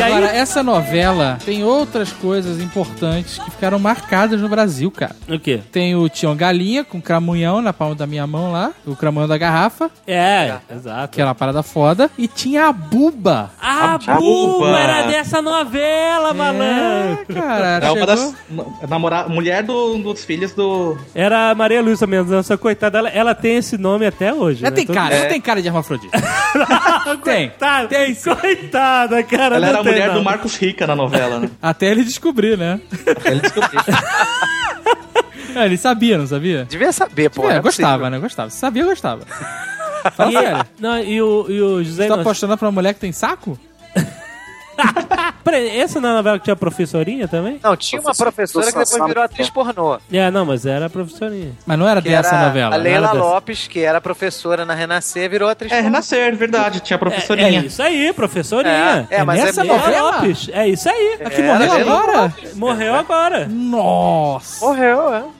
Agora, aí... essa novela tem outras coisas importantes que ficaram marcadas no Brasil, cara. O quê? Tem o Tião Galinha com cramunhão na palma da minha mão lá, o cramunhão da garrafa, É, exato. aquela parada foda. E tinha a Buba. A, A Buba Buba. era dessa novela, malandro. É, cara, É uma chegou... das. Namorada, mulher do- dos filhos do. Era a Maria Luísa Mendonça, coitada, ela, ela tem esse nome até hoje. Ela né? tem Todo- cara, não tem cara de hermafrodita. Tem. Coitada, Tem sim. coitada, cara. Ela não era a tem, mulher não. do Marcos Rica na novela, né? Até ele descobrir, né? Ele descobriu. É, ele sabia, não sabia? Devia saber, pô. É, não é gostava, possível. né? Gostava. Se sabia, gostava. Fala E, sério. não, e o, e o José Você tá Inocêncio... apaixonado por uma mulher que tem saco? Peraí, essa não é a novela que tinha a professorinha também? Não, tinha uma professora que depois virou atriz pornô. É, não, mas era a professorinha. Mas não era Que dessa era novela. a não Leila era dessa. Lopes, que era professora na Renascer, virou atriz É, pornô. Renascer, verdade. Tinha É, professorinha. é isso aí, professorinha. É, é, mas nessa é Leila novela? Lopes, é isso aí. A que É, morreu Leila agora? Morreu agora. Nossa. Morreu, é.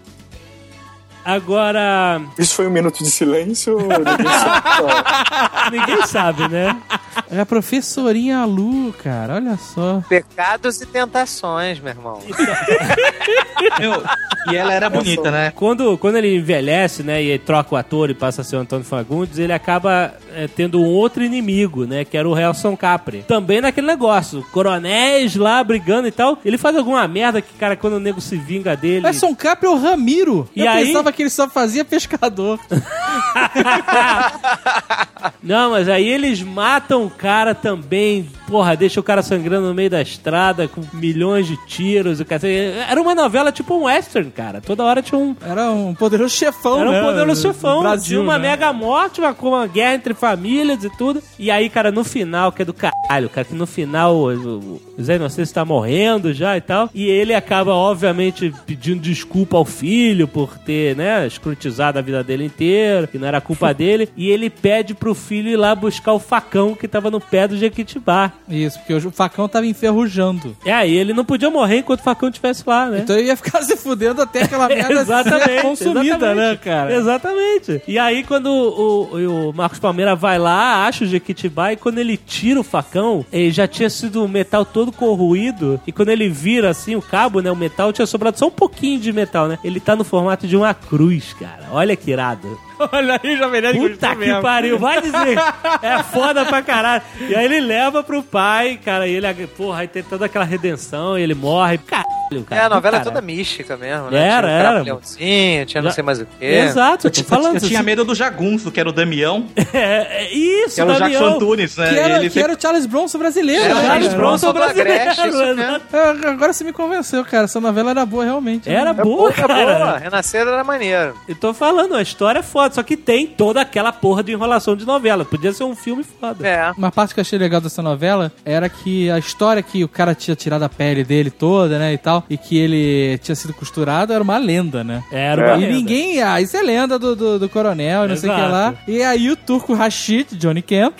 Agora, Isso foi um minuto de silêncio? Ninguém sabe. ninguém sabe, né? É a professorinha Lu, cara. Olha só. Pecados e tentações, meu irmão. Meu, e ela era bonita, né? Quando, quando ele envelhece, né, e troca o ator e passa a ser o Antônio Fagundes, ele acaba é, tendo um outro inimigo, né, que era o Helson Capri. Também naquele negócio, coronéis lá brigando e tal. Ele faz alguma merda que, cara, quando o nego se vinga dele... É Son Capri ou Ramiro? E Eu aí? pensava que ele só fazia pescador. Não, mas aí eles matam o cara também. Porra, deixa o cara sangrando no meio da estrada com milhões de tiros. O cara... Era uma novela tipo um western, cara. Toda hora tinha um... Era um poderoso chefão, Era um né? poderoso chefão. Do Brasil, tinha uma né? mega morte, uma, uma guerra entre famílias e tudo. E aí, cara, no final, que é do caralho, cara, que no final o, o, o Zé Inocêncio tá morrendo já e tal. E ele acaba, obviamente, pedindo desculpa ao filho por ter, né, escrutizado a vida dele inteira, que não era culpa dele. E ele pede pro filho ir lá buscar o facão que tava no pé do Jequitibá. Isso, porque o facão tava enferrujando. É, aí ele não podia morrer enquanto o facão estivesse lá, né? Então ele ia ficar se fudendo até aquela merda Exatamente, ser consumida, exatamente. né, cara? Exatamente. E aí, quando o, o, o Marcos Palmeira vai lá, acha o Jequitibá, e quando ele tira o facão, ele já tinha sido o metal todo corroído, e quando ele vira, assim, o cabo, né, o metal, tinha sobrado só um pouquinho de metal, né? Ele tá no formato de uma cruz, cara. Olha que irado. Olha aí, Jovem Nerd Puta gostou que mesmo. pariu, vai dizer. É foda pra caralho. E aí ele leva pro pai, cara, e ele, porra, aí tem toda aquela redenção, e ele morre. Caralho, cara. É, a novela é Caralho. toda mística mesmo, né? Era, tinha era. o Leãozinho, tinha não Já- sei mais o quê. Exato, eu tô falando. Eu tinha assim. medo do Jagunço, que era o Damião, É, é isso, que era o Damião. Jackson Antunes, né? Que E era, ele que era o Charles Bronson brasileiro, Era o né? Charles cara? Bronson Bronson do Agreste, brasileiro, isso exato. É, agora você me convenceu, cara. Essa novela era boa realmente. né? Era É boa, boa, é cara. boa. Renascer era maneiro. Eu tô falando, a história é foda, só que tem toda aquela porra de enrolação de novela. Podia ser um filme foda. É. Uma parte que eu achei legal dessa novela era que a história que o cara tinha tirado a pele dele toda, né, e tal, e que ele tinha sido costurado era uma lenda, né? Era uma E lenda. ninguém... Ah, isso é lenda do, do, do coronel, não sei o que Exato. lá. E aí o turco Rashid, Johnny Camp,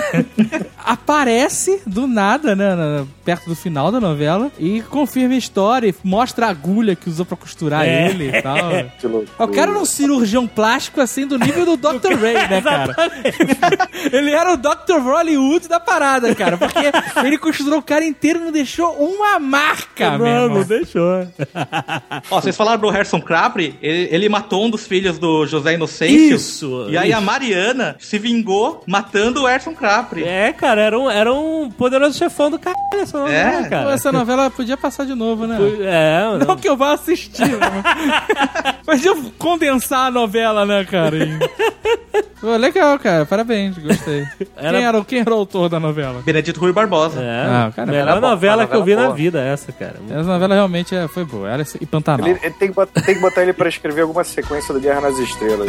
aparece do nada, né, na- perto do final da novela, e confirma a história, e mostra a agulha que usou pra costurar É. ele e tal. Que loucura. O cara era um cirurgião plástico, assim, do nível do doutor Ray, né, cara? Ele era o doutor Hollywood da parada, cara, porque ele costurou o cara inteiro e não deixou uma marca, meu Não, irmão. não deixou. Ó, vocês falaram do Harrison Capri, ele, ele matou um dos filhos do José Inocêncio. Isso, E aí isso. a Mariana se vingou matando o Harrison Capri. É, cara, era um, era um poderoso chefão do caralho essa novela, É? Pô, cara. essa novela podia passar de novo, né? É, Não não. que eu vá assistir, né? Mas eu condensar a novela, né, cara? E- Pô, legal, cara. Parabéns, gostei. Era- Quem, era, quem era o autor da novela? Benedito Rui Barbosa. É, Ah, cara, melhor era bom, novela uma que eu vi novela na boa. vida, essa, cara. Essa novela realmente é- foi boa. Ela e Pantanal. Ele, ele tem, que botar, tem que botar ele pra escrever alguma sequência do Guerra nas Estrelas.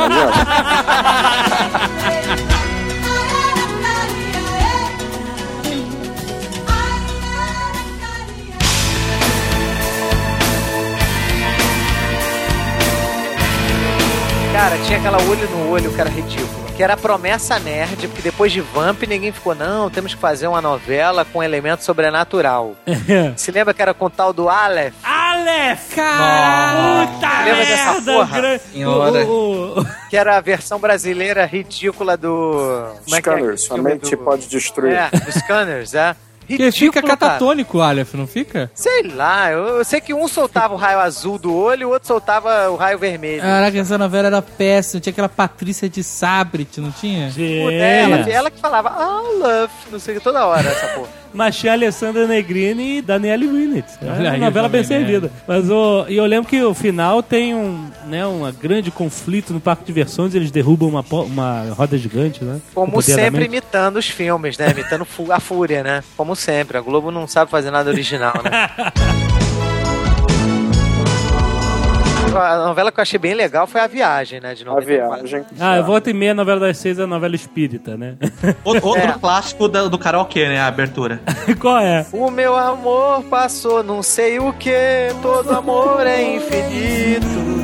Imagina? Cara, tinha aquela olho no olho, cara, ridículo. Que era a promessa nerd, porque depois de Vamp ninguém ficou, não, temos que fazer uma novela com elemento sobrenatural. Se lembra que era com o tal do Aleph? Aleph! Caralho! Puta Lembra dessa merda! porra? gra- Senhora. o- o- Que era a versão brasileira ridícula do... como é que é aquele Scanners, sua filme mente do- pode destruir. É, dos Scanners, é. Porque fica cara. catatônico o Aleph, não fica? Sei lá, eu, eu sei que um soltava o raio azul do olho e o outro soltava o raio vermelho. Caraca, essa novela era péssima. Tinha aquela Patrícia de Sabrit, não tinha? Puta, ela, ela que falava, ah, love, não sei o que, toda hora essa porra. Mas tinha Alessandra Negrini e Daniele Winnet. É Olha uma aí, novela bem também, né? servida. Mas o, e eu lembro que o final tem um, né, um grande conflito no parque de diversões. Eles derrubam uma, po- uma roda gigante, né? Com o Como poder da sempre, mente. imitando os filmes, né? Imitando fu- a fúria, né? Como sempre. A Globo não sabe fazer nada original, né? A novela que eu achei bem legal foi A Viagem, né? De A noventa e quatro. viagem. Ah, eu volto e meia, a novela das seis é a novela espírita, né? Outro, outro É. clássico do, do karaokê, né? A abertura. Qual é? O meu amor passou, não sei o que, todo amor é infinito.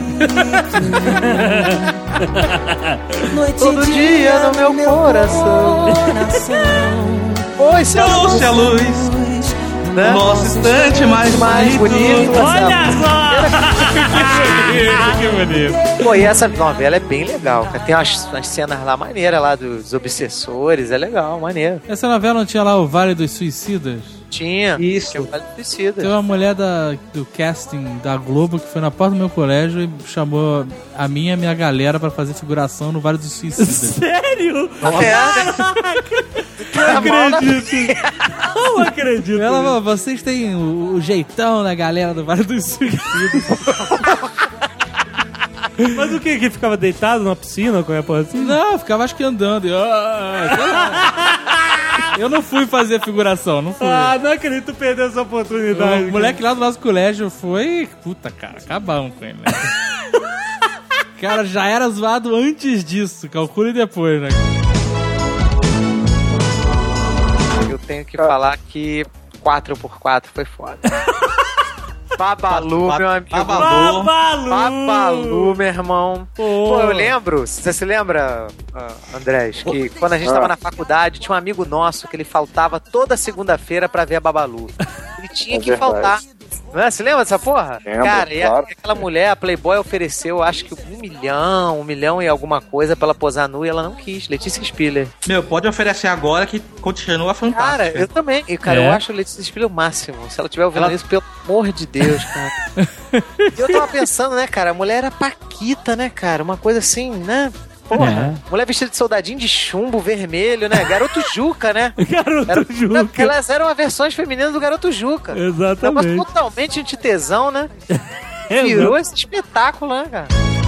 Todo dia no meu coração. Oi, seu Trouxe a luz, né? o nosso instante mais, mais bonito. Olha só! Que bonito. Pô, e essa novela é bem legal, cara. Tem umas, umas cenas lá maneiras lá dos obsessores, é legal, maneiro. Essa novela não tinha lá o Vale dos Suicidas? Tinha. Isso. Tinha o Vale dos Suicidas. Tem uma mulher da, do casting da Globo que foi na porta do meu colégio e chamou a minha e a minha galera pra fazer figuração no Vale dos Suicidas. Sério? É, Não acredito. Não acredito. Ela falou, vocês têm o, o jeitão da galera do Vale dos Suicidas. Mas o que? Que ficava deitado numa piscina ou qualquer porra assim? Não, ficava acho que andando. Eu, sei lá. Eu não fui fazer figuração, não fui. Ah, não acredito, tu perdeu essa oportunidade. O moleque lá do nosso colégio foi... Puta, cara, acabamos com ele, né? Cara, já era zoado antes disso. Calcule depois, né? eu tenho que falar que quatro por quatro foi foda. Babalu, meu amigo. Babalu. Babalu! Babalu, meu irmão. Pô. Pô, eu lembro, você se lembra, uh, Andrés, que quando a gente tava na faculdade, tinha um amigo nosso que ele faltava toda segunda-feira pra ver a Babalu. Ele tinha É que verdade. faltar. Não é? Você lembra dessa porra? Lembro, Cara, e a- claro. aquela mulher, a Playboy, ofereceu, acho que um milhão, um milhão e alguma coisa pra ela posar nua e ela não quis. Letícia Spiller. Meu, pode oferecer agora que continua fantástica. Cara, eu também. E, cara, É? eu acho a Letícia Spiller o máximo. Se ela estiver ouvindo Ela- isso, pelo amor de Deus, cara. E eu tava pensando, né, cara, a mulher era paquita, né, cara? Uma coisa assim, né? Porra, mulher vestida de soldadinho de chumbo vermelho, né? Garoto Juca, né? Garoto Era, Juca. porque elas eram as versões femininas do Garoto Juca. Exatamente. Negócio totalmente antitesão, né? É, Virou esse espetáculo, né, cara?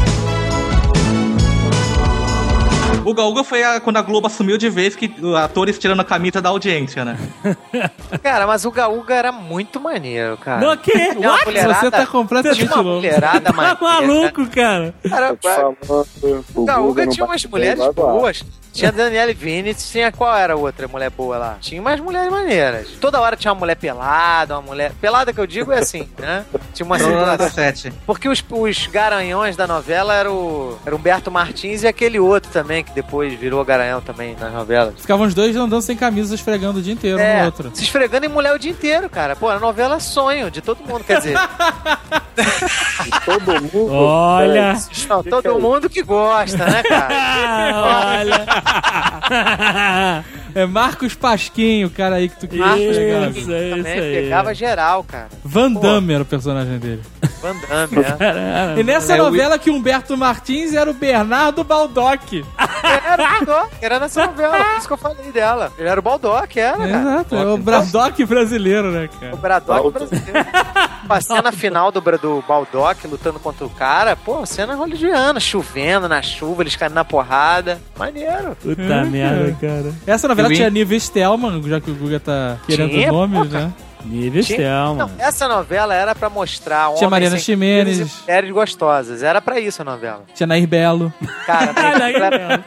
O Uga Uga foi a- quando a Globo assumiu de vez que uh, atores tirando a camisa da audiência, né? Cara, mas o Gaúga era muito maneiro, cara. Não, que? Tinha uma What? mulherada- Você tá completamente tinha uma louco. mulherada Tá maneira. maluco, cara? Cara, Falando, o o Gaúga Guga não tinha umas participou mulheres lá do ar. boas. Tinha a Daniele Vinitz, tinha qual era a outra mulher boa lá? Tinha umas mulheres maneiras. Toda hora tinha uma mulher pelada, uma mulher... Pelada que eu digo é assim, né? Tinha uma situação... sete. Porque os, os garanhões da novela era o, era o Humberto Martins e aquele outro também, que depois virou garanhão também nas novelas. Ficavam os dois andando sem camisa, esfregando o dia inteiro um no É, outro. se esfregando em mulher o dia inteiro, cara. Pô, a novela é sonho de todo mundo, quer dizer... Todo mundo. Olha. Não, todo mundo que gosta, né, cara? Ah, olha. É Marcos Pasquim, o cara aí que tu quis Isso, pegar. isso Também aí. pegava geral, cara. Van Damme era o personagem dele. Van Damme, né? E nessa É, o- novela que Humberto Martins era o Bernardo Baldock. Era o Baldock, era nessa novela, por isso que eu falei dela. Ele era o Baldock, era, cara. Exato, é o Braddock brasileiro, né, cara? O Braddock brasileiro. A cena final do, Bra- do Baldock lutando contra o cara, pô, cena hollywoodiana, chovendo na chuva, eles caindo na porrada. Maneiro. Puta É, merda, cara. Essa novela Eu vi- tinha Nive Stelman, já que o Guga tá querendo Tinha, nomes, pô, né? Nível Tinha- Stelman. Não, essa novela era pra mostrar homens Tinha Mariana sem Ximenes. filhos e mulheres gostosas. Era pra isso a novela. Tinha Nair Belo. Cara, Olha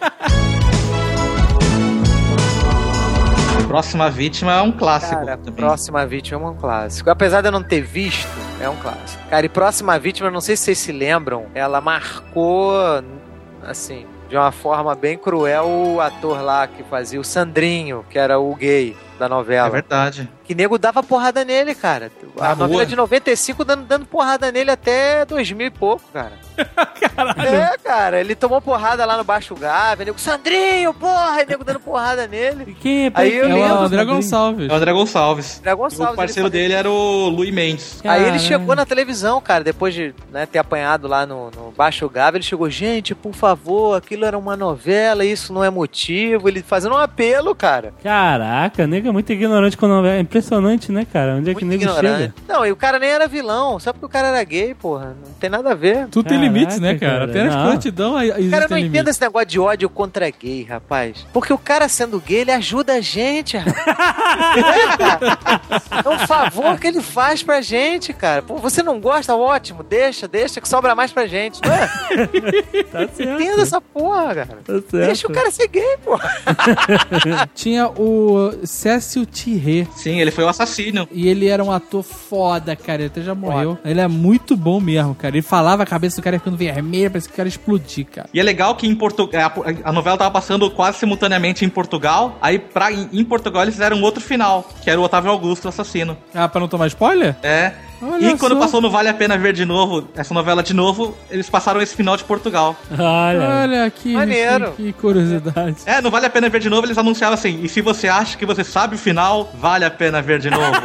Próxima Vítima é um clássico Cara, também. Próxima Vítima é um clássico. Apesar de eu não ter visto, é um clássico. Cara, e Próxima Vítima, eu não sei se vocês se lembram, ela marcou, assim, de uma forma bem cruel o ator lá que fazia o Sandrinho, que era o gay da É novela. verdade. Que nego dava porrada nele, cara. A Na novela rua. de noventa e cinco dando, dando porrada nele até dois mil e pouco, cara. Caralho. É, cara, ele tomou porrada lá no Baixo Gávea, nego, Sandrinho, porra, e nego dando porrada nele. Quem é? Aí eu É lembro, o André Gonçalves. É o André Gonçalves. André Gonçalves, O parceiro ele dele era o Luiz Mendes. Aí ele Caralho. chegou na televisão, cara, depois de né, ter apanhado lá no, no Baixo Gávea, ele chegou, gente, por favor, aquilo era uma novela, isso não é motivo, ele fazendo um apelo, cara. Caraca, nego é muito ignorante com novela. É impressionante, né, cara? Onde é que o Muito nego ignorante. chega? Não, e o cara nem era vilão, só porque o cara era gay, porra, não tem nada a ver. Tudo tem Caraca, limites, né, cara? cara. Apenas Não. gratidão aí existe Cara, eu não entendo limite. esse negócio de ódio contra gay, rapaz. Porque o cara sendo gay, ele ajuda a gente, rapaz. É, cara. É um favor que ele faz pra gente, cara. Pô, você não gosta? Ótimo, deixa, deixa, que sobra mais pra gente, não é? Tá certo. Entenda essa porra, cara. Tá certo. Deixa o cara ser gay, porra. Tinha o Cécio Thierry. Sim, ele foi o assassino. E ele era um ator foda, cara. Ele até já morreu. Ele é muito bom mesmo, cara. Ele falava, a cabeça do cara ia ficando vermelha, parece que o cara ia explodir, cara. E é legal que em Portu... a, a novela tava passando quase simultaneamente em Portugal. Aí pra, em, em Portugal eles fizeram um outro final, que era o Otávio Augusto, o assassino. Ah, pra não tomar spoiler? É. Olha E quando só. passou no Vale a Pena Ver de novo, essa novela de novo, eles passaram esse final de Portugal. Olha. Olha que, Maneiro. que, que curiosidade. É, no Vale a Pena Ver de novo, eles anunciavam assim, e se você acha que você sabe o final, vale a pena ver de novo.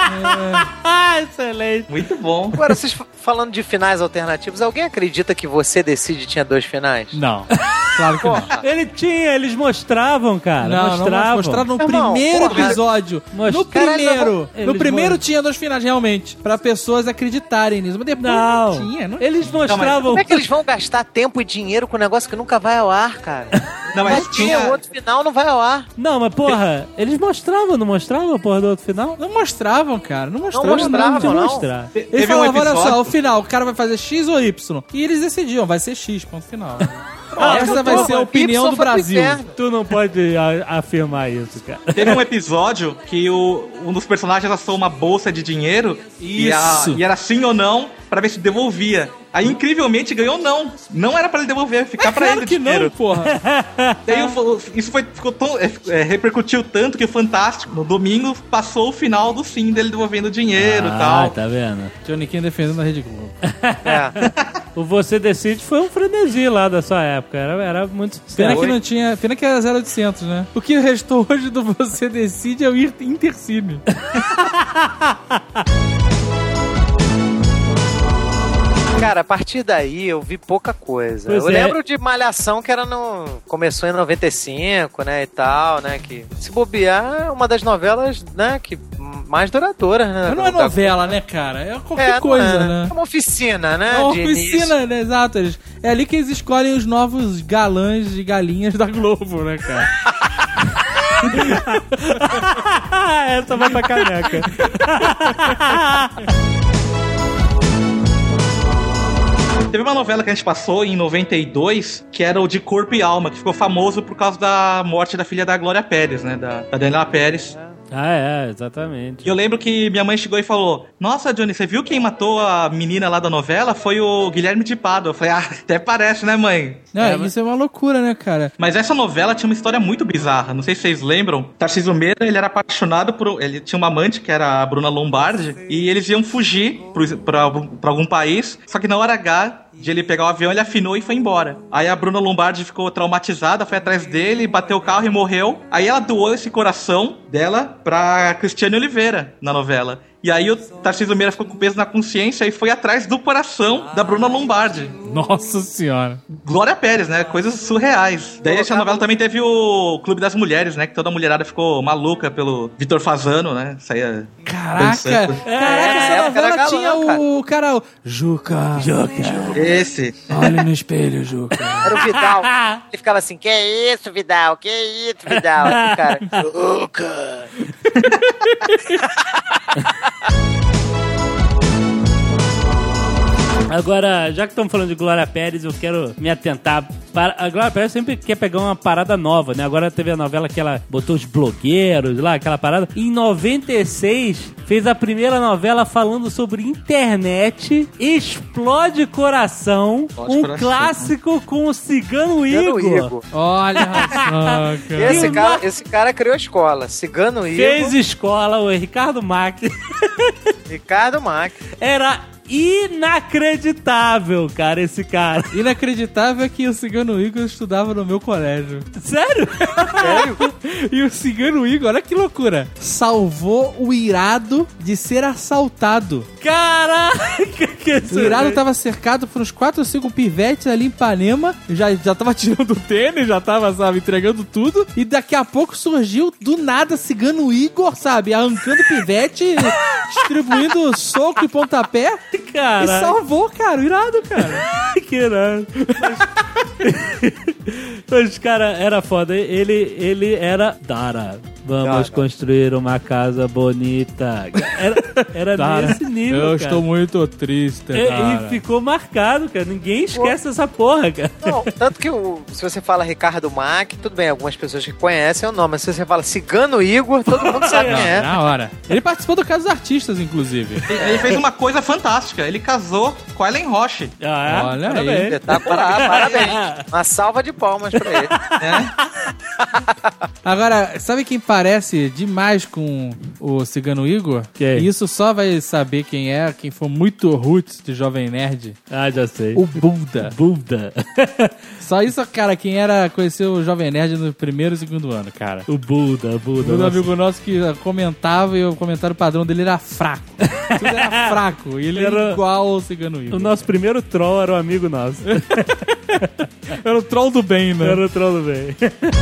Ah, excelente. Muito bom. Agora, vocês f- falando de finais alternativos, alguém acredita que Você Decide tinha dois finais? Não. Claro que não. Ele tinha, eles mostravam, cara. Não, não mostravam. mostraram no Irmão, primeiro porra. episódio. Most- No Caralho, primeiro. eles No primeiro mo- tinha dois finais, realmente. Pra pessoas acreditarem nisso. Mas depois Não. não tinha. Não Eles mostravam. Como é que eles vão gastar tempo e dinheiro com um negócio que nunca vai ao ar, cara? Não, mas tinha tinha... o outro final, não vai ao ar. Não, mas porra, eles mostravam, não mostravam a porra do outro final? Não mostravam, cara. Não mostravam. mostravam, de não. mostrar. Eles Teve um falavam, olha episódio- só, o final, o cara vai fazer X ou Y. E eles decidiam, vai ser X, ponto final. Ah, Essa eu vai tô- ser a opinião Y do foi pro Brasil. inferno. Tu não pode a- afirmar isso, cara. Teve um episódio que o, um dos personagens assou uma bolsa de dinheiro e, a- Isso. e era sim ou não pra ver se devolvia. Aí, incrivelmente, ganhou não. Não era pra ele devolver, ficar pra Claro ele o que dinheiro. não, porra. Daí o- isso foi, ficou tão, é, é, repercutiu tanto que o Fantástico, no domingo, passou o final do sim dele devolvendo dinheiro e Ah, tal. tá vendo? Johnny King defendendo a Rede Globo. É. O Você Decide foi um frenesi lá da sua época. Era, era muito sucesso. Pena que não tinha. Pena que era zero oitocentos, né? O que restou hoje do Você Decide é o Ir- Intercine. Cara, a partir daí eu vi pouca coisa. Pois eu é. lembro de Malhação que era no. Começou em noventa e cinco, né? E tal, né? Que se bobear é uma das novelas, né? Que mais duradouras, né? Mas não é da- novela, né, cara? É qualquer É, não coisa, é. né? É uma oficina, né? É uma de início. oficina, né? Exato. Eles- É ali que eles escolhem os novos galãs e galinhas da Globo, né, cara? Essa vai pra caneca. Teve uma novela que a gente passou em noventa e dois, que era o De Corpo e Alma, que ficou famoso por causa da morte da filha da Glória Pérez, né? Da, da Daniela Pérez. Ah, é, exatamente. E eu lembro que minha mãe chegou e falou: Nossa, Johnny, você viu quem matou a menina lá da novela? Foi o Guilherme de Pádua. Eu falei: Ah, até parece, né, mãe? Não, É, isso é uma loucura, né, cara? Mas essa novela tinha uma história muito bizarra. Não sei se vocês lembram. Tarcísio Meira, ele era apaixonado por... Ele tinha uma amante, que era a Bruna Lombardi. E eles iam fugir pro- pra, pra algum país. Só que na hora H de ele pegar o avião, ele afinou e foi embora. Aí a Bruna Lombardi ficou traumatizada, foi atrás dele, bateu o carro e morreu. Aí ela doou esse coração dela pra Cristiane Oliveira na novela. E aí o Tarcísio Meira ficou com peso na consciência e foi atrás do coração da Bruna Lombardi. Nossa senhora. Glória Pérez, né? Coisas surreais. Daí essa novela também teve o Clube das Mulheres, né? Que toda a mulherada ficou maluca pelo Vitor Fazano, né? Saía Caraca! dançando. Caraca, É, essa era novela galã, tinha cara. o cara... o Juca. Juca. Esse. Olha no espelho, Juca. Era o Vidal. Ele ficava assim, que isso, Vidal? Que isso, Vidal? Aí o cara, Juca. Agora, já que estamos falando de Glória Pérez, eu quero me atentar. Para... A Glória Pérez sempre quer pegar uma parada nova, né? Agora teve a novela que ela botou os blogueiros lá, aquela parada. Em noventa e seis, fez a primeira novela falando sobre internet. Explode Coração. Explode um Coração. clássico com o Cigano Cigano Igor. Igor. Olha só, cara. Esse cara, esse cara criou a escola. Cigano Igor, Fez escola, o Ricardo Mack. Ricardo Mack. Era inacreditável, cara, esse cara. Inacreditável é que o Cigano Igor estudava no meu colégio. Sério? Sério? E o Cigano Igor, olha que loucura, salvou o Irado de ser assaltado. Caraca, que isso O Irado é? tava cercado por uns quatro ou cinco pivetes ali em Ipanema, já, já tava tirando o tênis, já tava, sabe, entregando tudo, e daqui a pouco surgiu do nada Cigano Igor, sabe, arrancando pivete, distribuindo soco e pontapé, Cara, e salvou, cara, o Irado, cara. que irado. Mas, mas, cara, era foda. Ele, ele era Dara. Vamos Dara. construir uma casa bonita. Era, era Dara, nesse nível, eu cara. estou muito triste, E, cara. e ficou marcado, cara. Ninguém esquece essa porra, cara. Não, tanto que o, se você fala Ricardo Mack, tudo bem, algumas pessoas que conhecem o nome, mas se você fala Cigano Igor, todo mundo sabe Não, quem é. na hora. Ele participou do Caso dos Artistas, inclusive. Ele fez uma coisa fantástica. Ele casou com a Ellen Roche. Ah, é? Olha aí. Parabéns. Espetacular, parabéns. Uma salva de palmas pra ele. Agora, sabe quem parece demais com o Cigano Igor? Quem? E isso só vai saber quem é, quem for muito roots de Jovem Nerd. Ah, já sei. O Buda. Buda. Só isso, cara, quem era, conheceu o Jovem Nerd no primeiro e segundo ano, cara. O Buda, o Buda. Um nossa. amigo nosso que comentava e o comentário padrão dele era fraco. Tudo era fraco. E ele era Era- igual ao Cigano Igor. O nosso primeiro troll era um amigo nosso. Era o troll do bem, né? Era o troll do bem.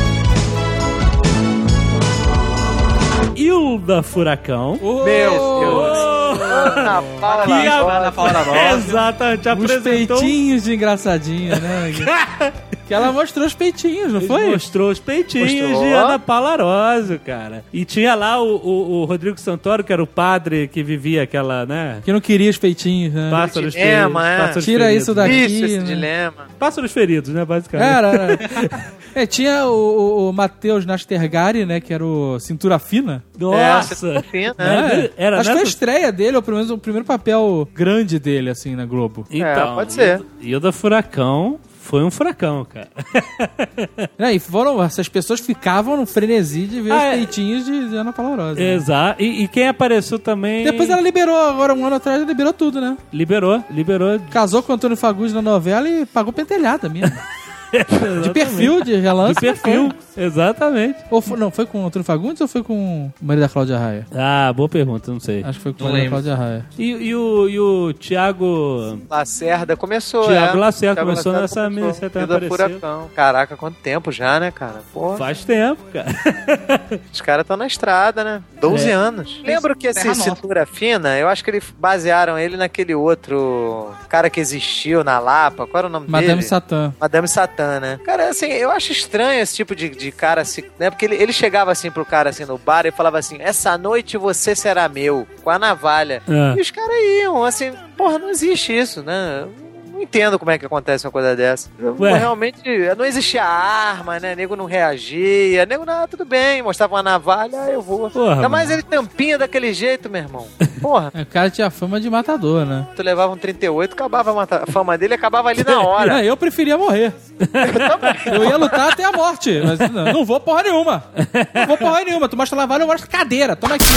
Hilda Furacão. Oh, Meu Deus. Na Paula Que a- Rosa. na Paula Rosa. Exatamente, Os apresentou. peitinhos de engraçadinha, né? Que ela mostrou os peitinhos, não foi? Mostrou os peitinhos Mostrou. de Ana Paula Arósio, cara. E tinha lá o, o, o Rodrigo Santoro, que era o padre que vivia aquela, né? Que não queria os peitinhos, né? Pássaros dilema, feridos. é. Pássaros Tira feridos. isso daqui. Isso, esse né? dilema. Pássaros feridos, né, basicamente. Era, era. É, tinha o, o, o Matheus Nastergari, né? Que era o Cintura Fina. Nossa. É, você tá fino, É, né? era, Acho que né? foi a estreia dele, ou pelo menos o primeiro papel grande dele, assim, na Globo. Então, É, pode ser. Hilda- Hilda Furacão foi um furacão, cara. É, e foram, essas pessoas ficavam no frenesi de ver Ah, os é. peitinhos de, de Ana Paula Rosa. né? Exato. E, e quem apareceu também... Depois ela liberou, agora um ano atrás, ela liberou tudo, né? Liberou, liberou. Casou com o Antônio Fagundes na novela e pagou pentelhada mesmo. De perfil, de relance. De perfil, exatamente. Ou foi, não, foi com o Antônio Fagundes ou foi com o marido da Cláudia Raia? Ah, boa pergunta, não sei. Acho que foi com o Não marido da lembro. Cláudia Raia. E, e o, e o Thiago... Lacerda começou, Thiago é. Lacerda Thiago começou Lacerda nessa- começou. nessa- Hilda apareceu. Furacão. Caraca, quanto tempo já, né, cara? Porra, Faz tempo, cara. os caras estão na estrada, né? doze É. anos. Lembro que esse Terra Nova. Cintura Fina, eu acho que eles basearam ele naquele outro cara que existiu na Lapa. Qual era o nome Madame dele? Satã. Madame Satã, né? Cara, assim, eu acho estranho esse tipo de, de cara, assim, né? Porque ele, ele chegava assim pro cara, assim, no bar e falava assim, essa noite você será meu, com a navalha. É. E os caras iam, assim, porra, não existe isso, né? Não entendo como é que acontece uma coisa dessa. Ué. Realmente, não existia arma, né? Nego não reagia. Nego, não, tudo bem, mostrava uma navalha, ah, eu vou. Porra, Ainda mais mano. ele tampinha daquele jeito, meu irmão. Porra, O cara tinha fama de matador, né? tu levava um trinta e oito, acabava a mata- a fama dele, acabava ali na hora. É, eu preferia morrer. Eu ia lutar até a morte, mas não, não vou porra nenhuma. Não vou porra nenhuma. Tu mostra navalha, eu mostro cadeira. Toma aqui,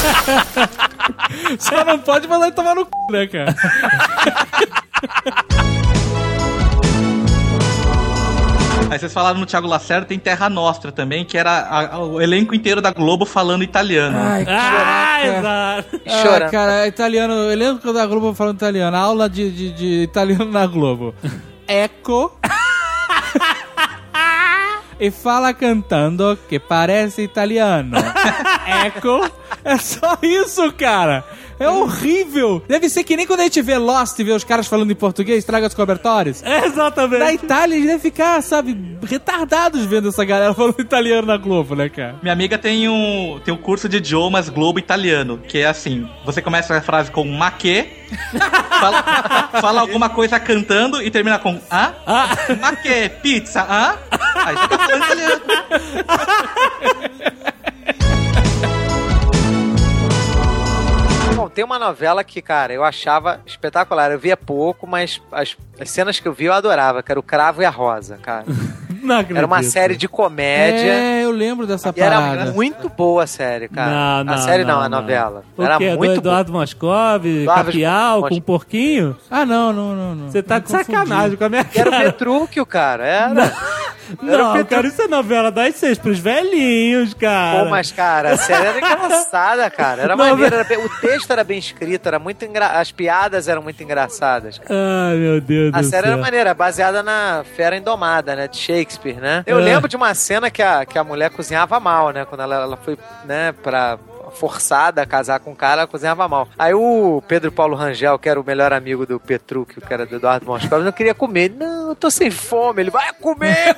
ó. Só não pode mandar ele tomar no c, né, cara? Aí vocês falaram no Thiago Lacerda, tem Terra Nostra também, que era a- a- o elenco inteiro da Globo falando italiano. Ai, Ah, exato. E chorando. Ah, cara, italiano, eu lembro da Globo falando italiano, aula de, de, de italiano na Globo. Ecco. E fala cantando que parece italiano. Ecco. É só isso, cara. É horrível. Deve ser que nem quando a gente vê Lost e vê os caras falando em português, traga os cobertores. Exatamente. Na Itália, eles devem ficar, sabe, retardados vendo essa galera falando italiano na Globo, né, cara? Minha amiga tem um, tem um curso de idiomas Globo italiano, que é assim, você começa a frase com ma che, Fala, fala alguma coisa cantando e termina com ah? Ah. Ma que? Pizza? Ah? Aí já tá falando italiano. Bom, tem uma novela que, cara, eu achava espetacular. Eu via pouco, mas as, as cenas que eu vi eu adorava, que era o Cravo e a Rosa, cara. Não acredito. Era uma série de comédia. É, eu lembro dessa E era parada. muito boa a série, cara. Não, não, a série não, não, a não. novela. O Era quê? muito Do Eduardo Moscov, Eduardo Capial, Mos- com um porquinho? Ah, não, não, não. não. Você tá Me de sacanagem com a minha boa. Era o cara. Petrúquio, cara. Era. Não, cara, isso é novela das seis pros velhinhos, cara. Pô, mas, cara, a série era engraçada, cara. Era Não, maneiro. Era bem- O texto era bem escrito, era muito engra... as piadas eram muito engraçadas, cara. Ai, meu Deus A do série céu. era maneira, baseada na Fera Indomada, né? De Shakespeare, né? Eu É. lembro de uma cena que a, que a mulher cozinhava mal, né? Quando ela, ela foi, né, pra... forçada a casar com o cara, ela cozinhava mal. Aí o Pedro Paulo Rangel, que era o melhor amigo do Petrúquio, que era do Eduardo Moscov, não queria comer. Não, eu tô sem fome. Ele vai comer,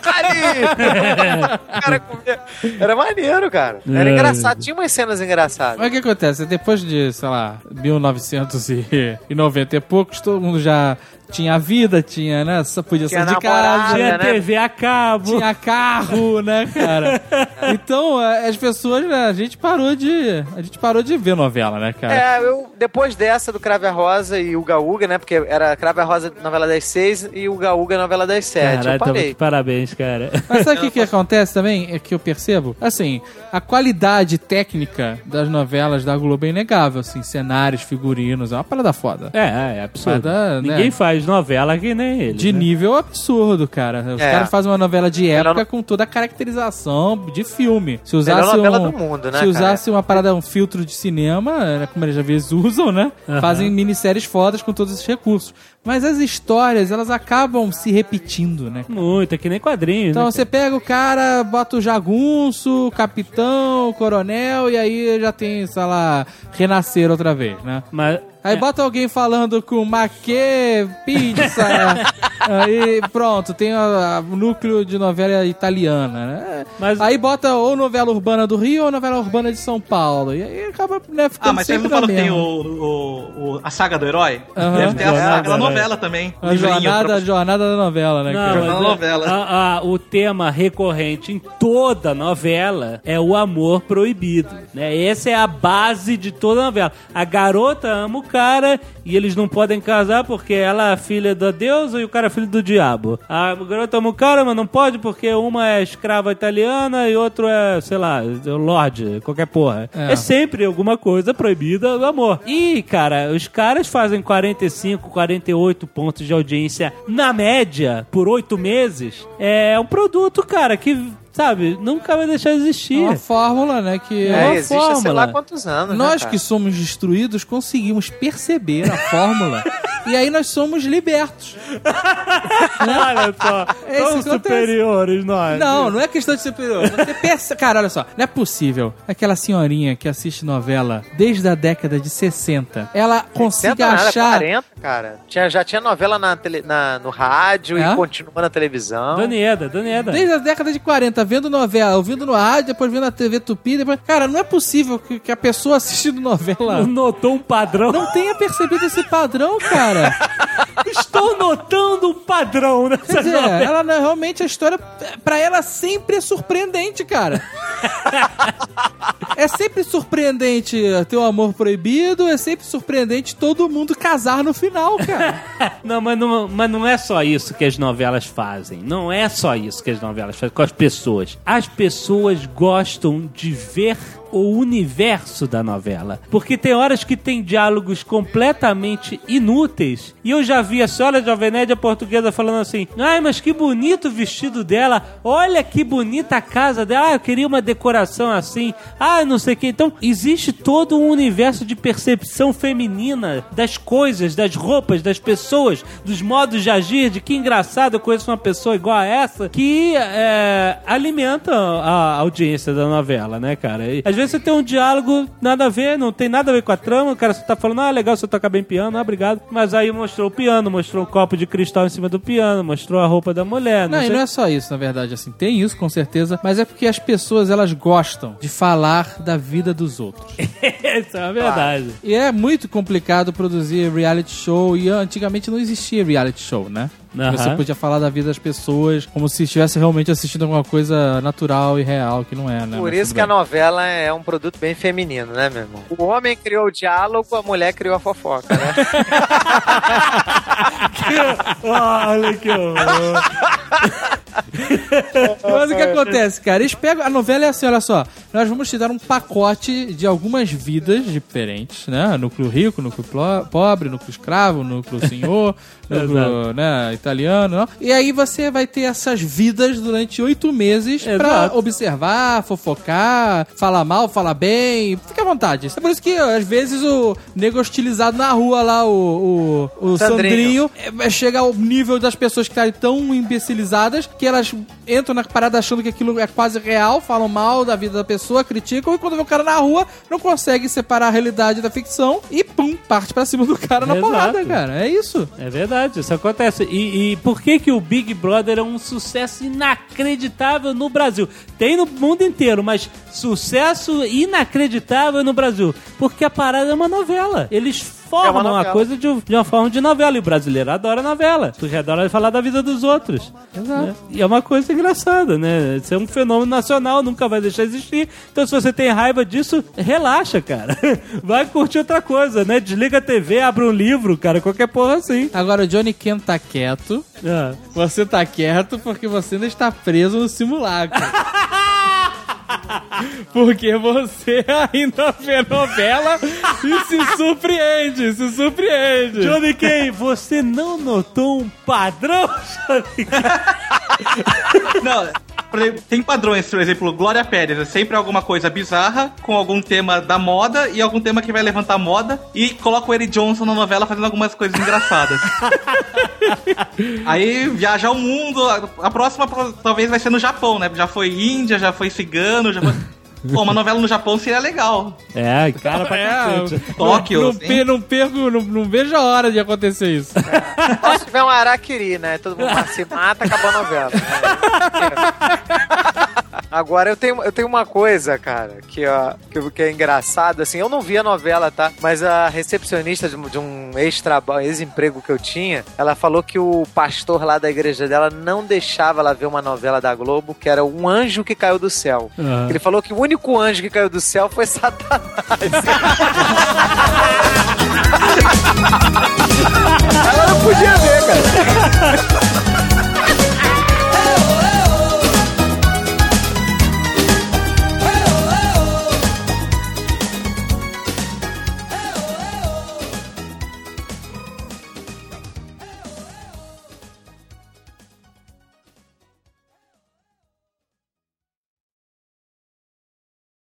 carinho! O cara comia. Era maneiro, cara. Era É. engraçado. Tinha umas cenas engraçadas. Mas o que acontece? Depois de, sei lá, mil novecentos e noventa e poucos, todo mundo já tinha vida, tinha, né? Só podia Tinha sair de namorada, casa. Tinha né? T V a cabo. Tinha carro, né, cara? Então, a- as pessoas, né, a gente parou de. A gente parou de ver novela, né, cara? É, eu, depois dessa do Crave a Rosa e Uga Uga, né? Porque era Crave a Rosa novela das seis e Uga Uga novela das sete. Caralho, eu então, parei. parabéns, cara. Mas sabe o que, que acontece também? É que eu percebo? Assim, a qualidade técnica das novelas da Globo é inegável, assim, cenários, figurinos, é uma parada foda. É, é absurdo. Mas, né? Ninguém faz novela que nem ele. De né? nível absurdo, cara. Os É. caras fazem uma novela de Melhor época no- com toda a caracterização de filme. Se usasse novela um, do mundo, né, Se usasse cara? uma parada, um filtro de cinema, né, como eles às vezes usam, né? Aham. Fazem minisséries fodas com todos esses recursos. Mas as histórias, elas acabam se repetindo, né? Muito, é que nem quadrinhos. Então né? você pega o cara, bota o jagunço, o capitão, o coronel, e aí já tem, sei lá, renascer outra vez, né? Mas, Aí bota alguém falando com maquê, pizza, aí pronto, tem o núcleo de novela italiana, né? Mas- Aí bota ou novela urbana do Rio ou novela urbana de São Paulo, e aí acaba, né, ficando Ah, mas você sempre não falou na que tem mesma. o, o, o- a saga do herói? Aham. Deve ter a Jornada saga da do herói. novela também. A livrinho jornada, pra- a jornada da novela, né? Não, cara? Jornal mas da é- novela. a- a- o tema recorrente em toda novela é o amor proibido, né? Essa é a base de toda novela. A garota ama o cara e eles não podem casar porque ela é filha da deusa e o cara é filho do diabo. A garota ama o cara, mas não pode porque uma é escrava italiana e outro é, sei lá, lorde, qualquer porra. É. É sempre alguma coisa proibida do amor. E, cara, os caras fazem quarenta e cinco, quarenta e oito pontos de audiência na média por oito meses. É um produto, cara, que, sabe, nunca vai deixar de É existir. uma fórmula, né? Que É, uma existe há sei fórmula. lá quantos anos, né, nós cara? que somos destruídos conseguimos perceber a fórmula e aí nós somos libertos. Olha só, É isso tão que acontece. superiores nós. Não, não é questão de superior. Você pensa, cara, olha só, não é possível. Aquela senhorinha que assiste novela desde a década de sessenta, ela consiga sessenta nada, achar. quarenta, cara. Tinha, já tinha novela na tele, na, no rádio É? e continua na televisão. Donieda, Donieda. Desde a década de quarenta, vendo novela, ouvindo no rádio, depois vendo na T V Tupi, depois... Cara, não é possível que, que a pessoa assistindo novela Não notou um padrão? não tenha percebido esse padrão, cara. Estou notando um padrão Quer nessa dizer, novela. ela não- realmente a história, pra ela, sempre é surpreendente, cara. É sempre surpreendente ter um amor proibido, é sempre surpreendente todo mundo casar no final, cara. Não, mas não, mas não é só isso que as novelas fazem. Não é só isso que as novelas fazem com as pessoas. As pessoas gostam de ver o universo da novela. Porque tem horas que tem diálogos completamente inúteis. E eu já vi a senhora Jovem Nerd portuguesa falando assim: ai, mas que bonito o vestido dela. Olha que bonita a casa dela. Ah, eu queria uma decoração assim. Ah, não sei o que. Então, existe todo um universo de percepção feminina das coisas, das roupas, das pessoas, dos modos de agir, de que engraçado eu conheço uma pessoa igual a essa, que é, alimenta a audiência da novela, né, cara? E, às vezes vezes você tem um diálogo nada a ver, não tem nada a ver com a trama, o cara só tá falando, ah, legal, você toca bem piano, ah, obrigado. Mas aí mostrou o piano, mostrou um copo de cristal em cima do piano, mostrou a roupa da mulher. Não, Não, e sei... não é só isso, na verdade, assim, tem isso com certeza, mas é porque as pessoas, elas gostam de falar da vida dos outros. Isso é uma verdade. E é muito complicado produzir reality show, e antigamente não existia reality show, né? Uhum. Você podia falar da vida das pessoas como se estivesse realmente assistindo alguma coisa natural e real, que não é, né? Por Mas isso tudo que a bem. novela é um produto bem feminino, né, meu irmão? O homem criou o diálogo, a mulher criou a fofoca, né? Olha que horror. Mas o que acontece, cara? Eles pegam... A novela é assim, olha só. Nós vamos te dar um pacote de algumas vidas diferentes, né? Núcleo rico, núcleo plo- pobre, núcleo escravo, núcleo senhor, núcleo, né, italiano, não? E aí você vai ter essas vidas durante oito meses pra Exato. observar, fofocar, falar mal, falar bem. Fica à vontade. É por isso que, às vezes, o nego hostilizado na rua lá, o, o, o Sandrinho. Sandrinho, é, chega ao nível das pessoas que estarem tão imbecilizadas que elas entram na parada achando que aquilo é quase real, falam mal da vida da pessoa, criticam, e quando vê o cara na rua, não consegue separar a realidade da ficção e pum, parte pra cima do cara na Exato. porrada, cara. É isso. É verdade, isso acontece. E, e por que que o Big Brother é um sucesso inacreditável no Brasil? Tem no mundo inteiro, mas sucesso inacreditável no Brasil. Porque a parada é uma novela. Eles formam É uma uma, novela. coisa de, de uma forma de novela. E o brasileiro adora novela. Porque adora falar da vida dos outros. Exato. E é uma coisa engraçada, né? Isso é um fenômeno nacional, nunca vai deixar existir. Então, se você tem raiva disso, relaxa, cara. Vai curtir outra coisa, né? Desliga a T V, abre um livro, cara. Qualquer porra assim. Agora, o Johnny Ken tá quieto. Ah. Você tá quieto porque você ainda está preso no simulacro. Porque você ainda vê novela e se surpreende, se surpreende. Johnny Kay, você não notou um padrão, Johnny Kay? Não, por exemplo, tem padrões, por exemplo, Glória Pérez, é sempre alguma coisa bizarra, com algum tema da moda e algum tema que vai levantar moda, e coloca o Eric Johnson na novela fazendo algumas coisas engraçadas. Aí viaja ao mundo, a, a próxima talvez vai ser no Japão, né? Já foi Índia, já foi cigano, já foi... Pô, uma novela no Japão seria legal. É, cara pra É, cacete. Tóquio, não, assim. pe- não perco, não, não vejo a hora de acontecer isso. Só se tiver um araquiri, né? Todo mundo se mata, acabou a novela. Né? Agora, eu tenho, eu tenho uma coisa, cara, que, ó, que, que é engraçado, assim, eu não vi a novela, tá? Mas a recepcionista de, um- de um ex-trabalho, ex-emprego que eu tinha, ela falou que o pastor lá da igreja dela não deixava ela ver uma novela da Globo, que era Um Anjo que Caiu do Céu. Uhum. Ele falou que o único anjo que caiu do céu foi Satanás. Ela não podia ver, cara.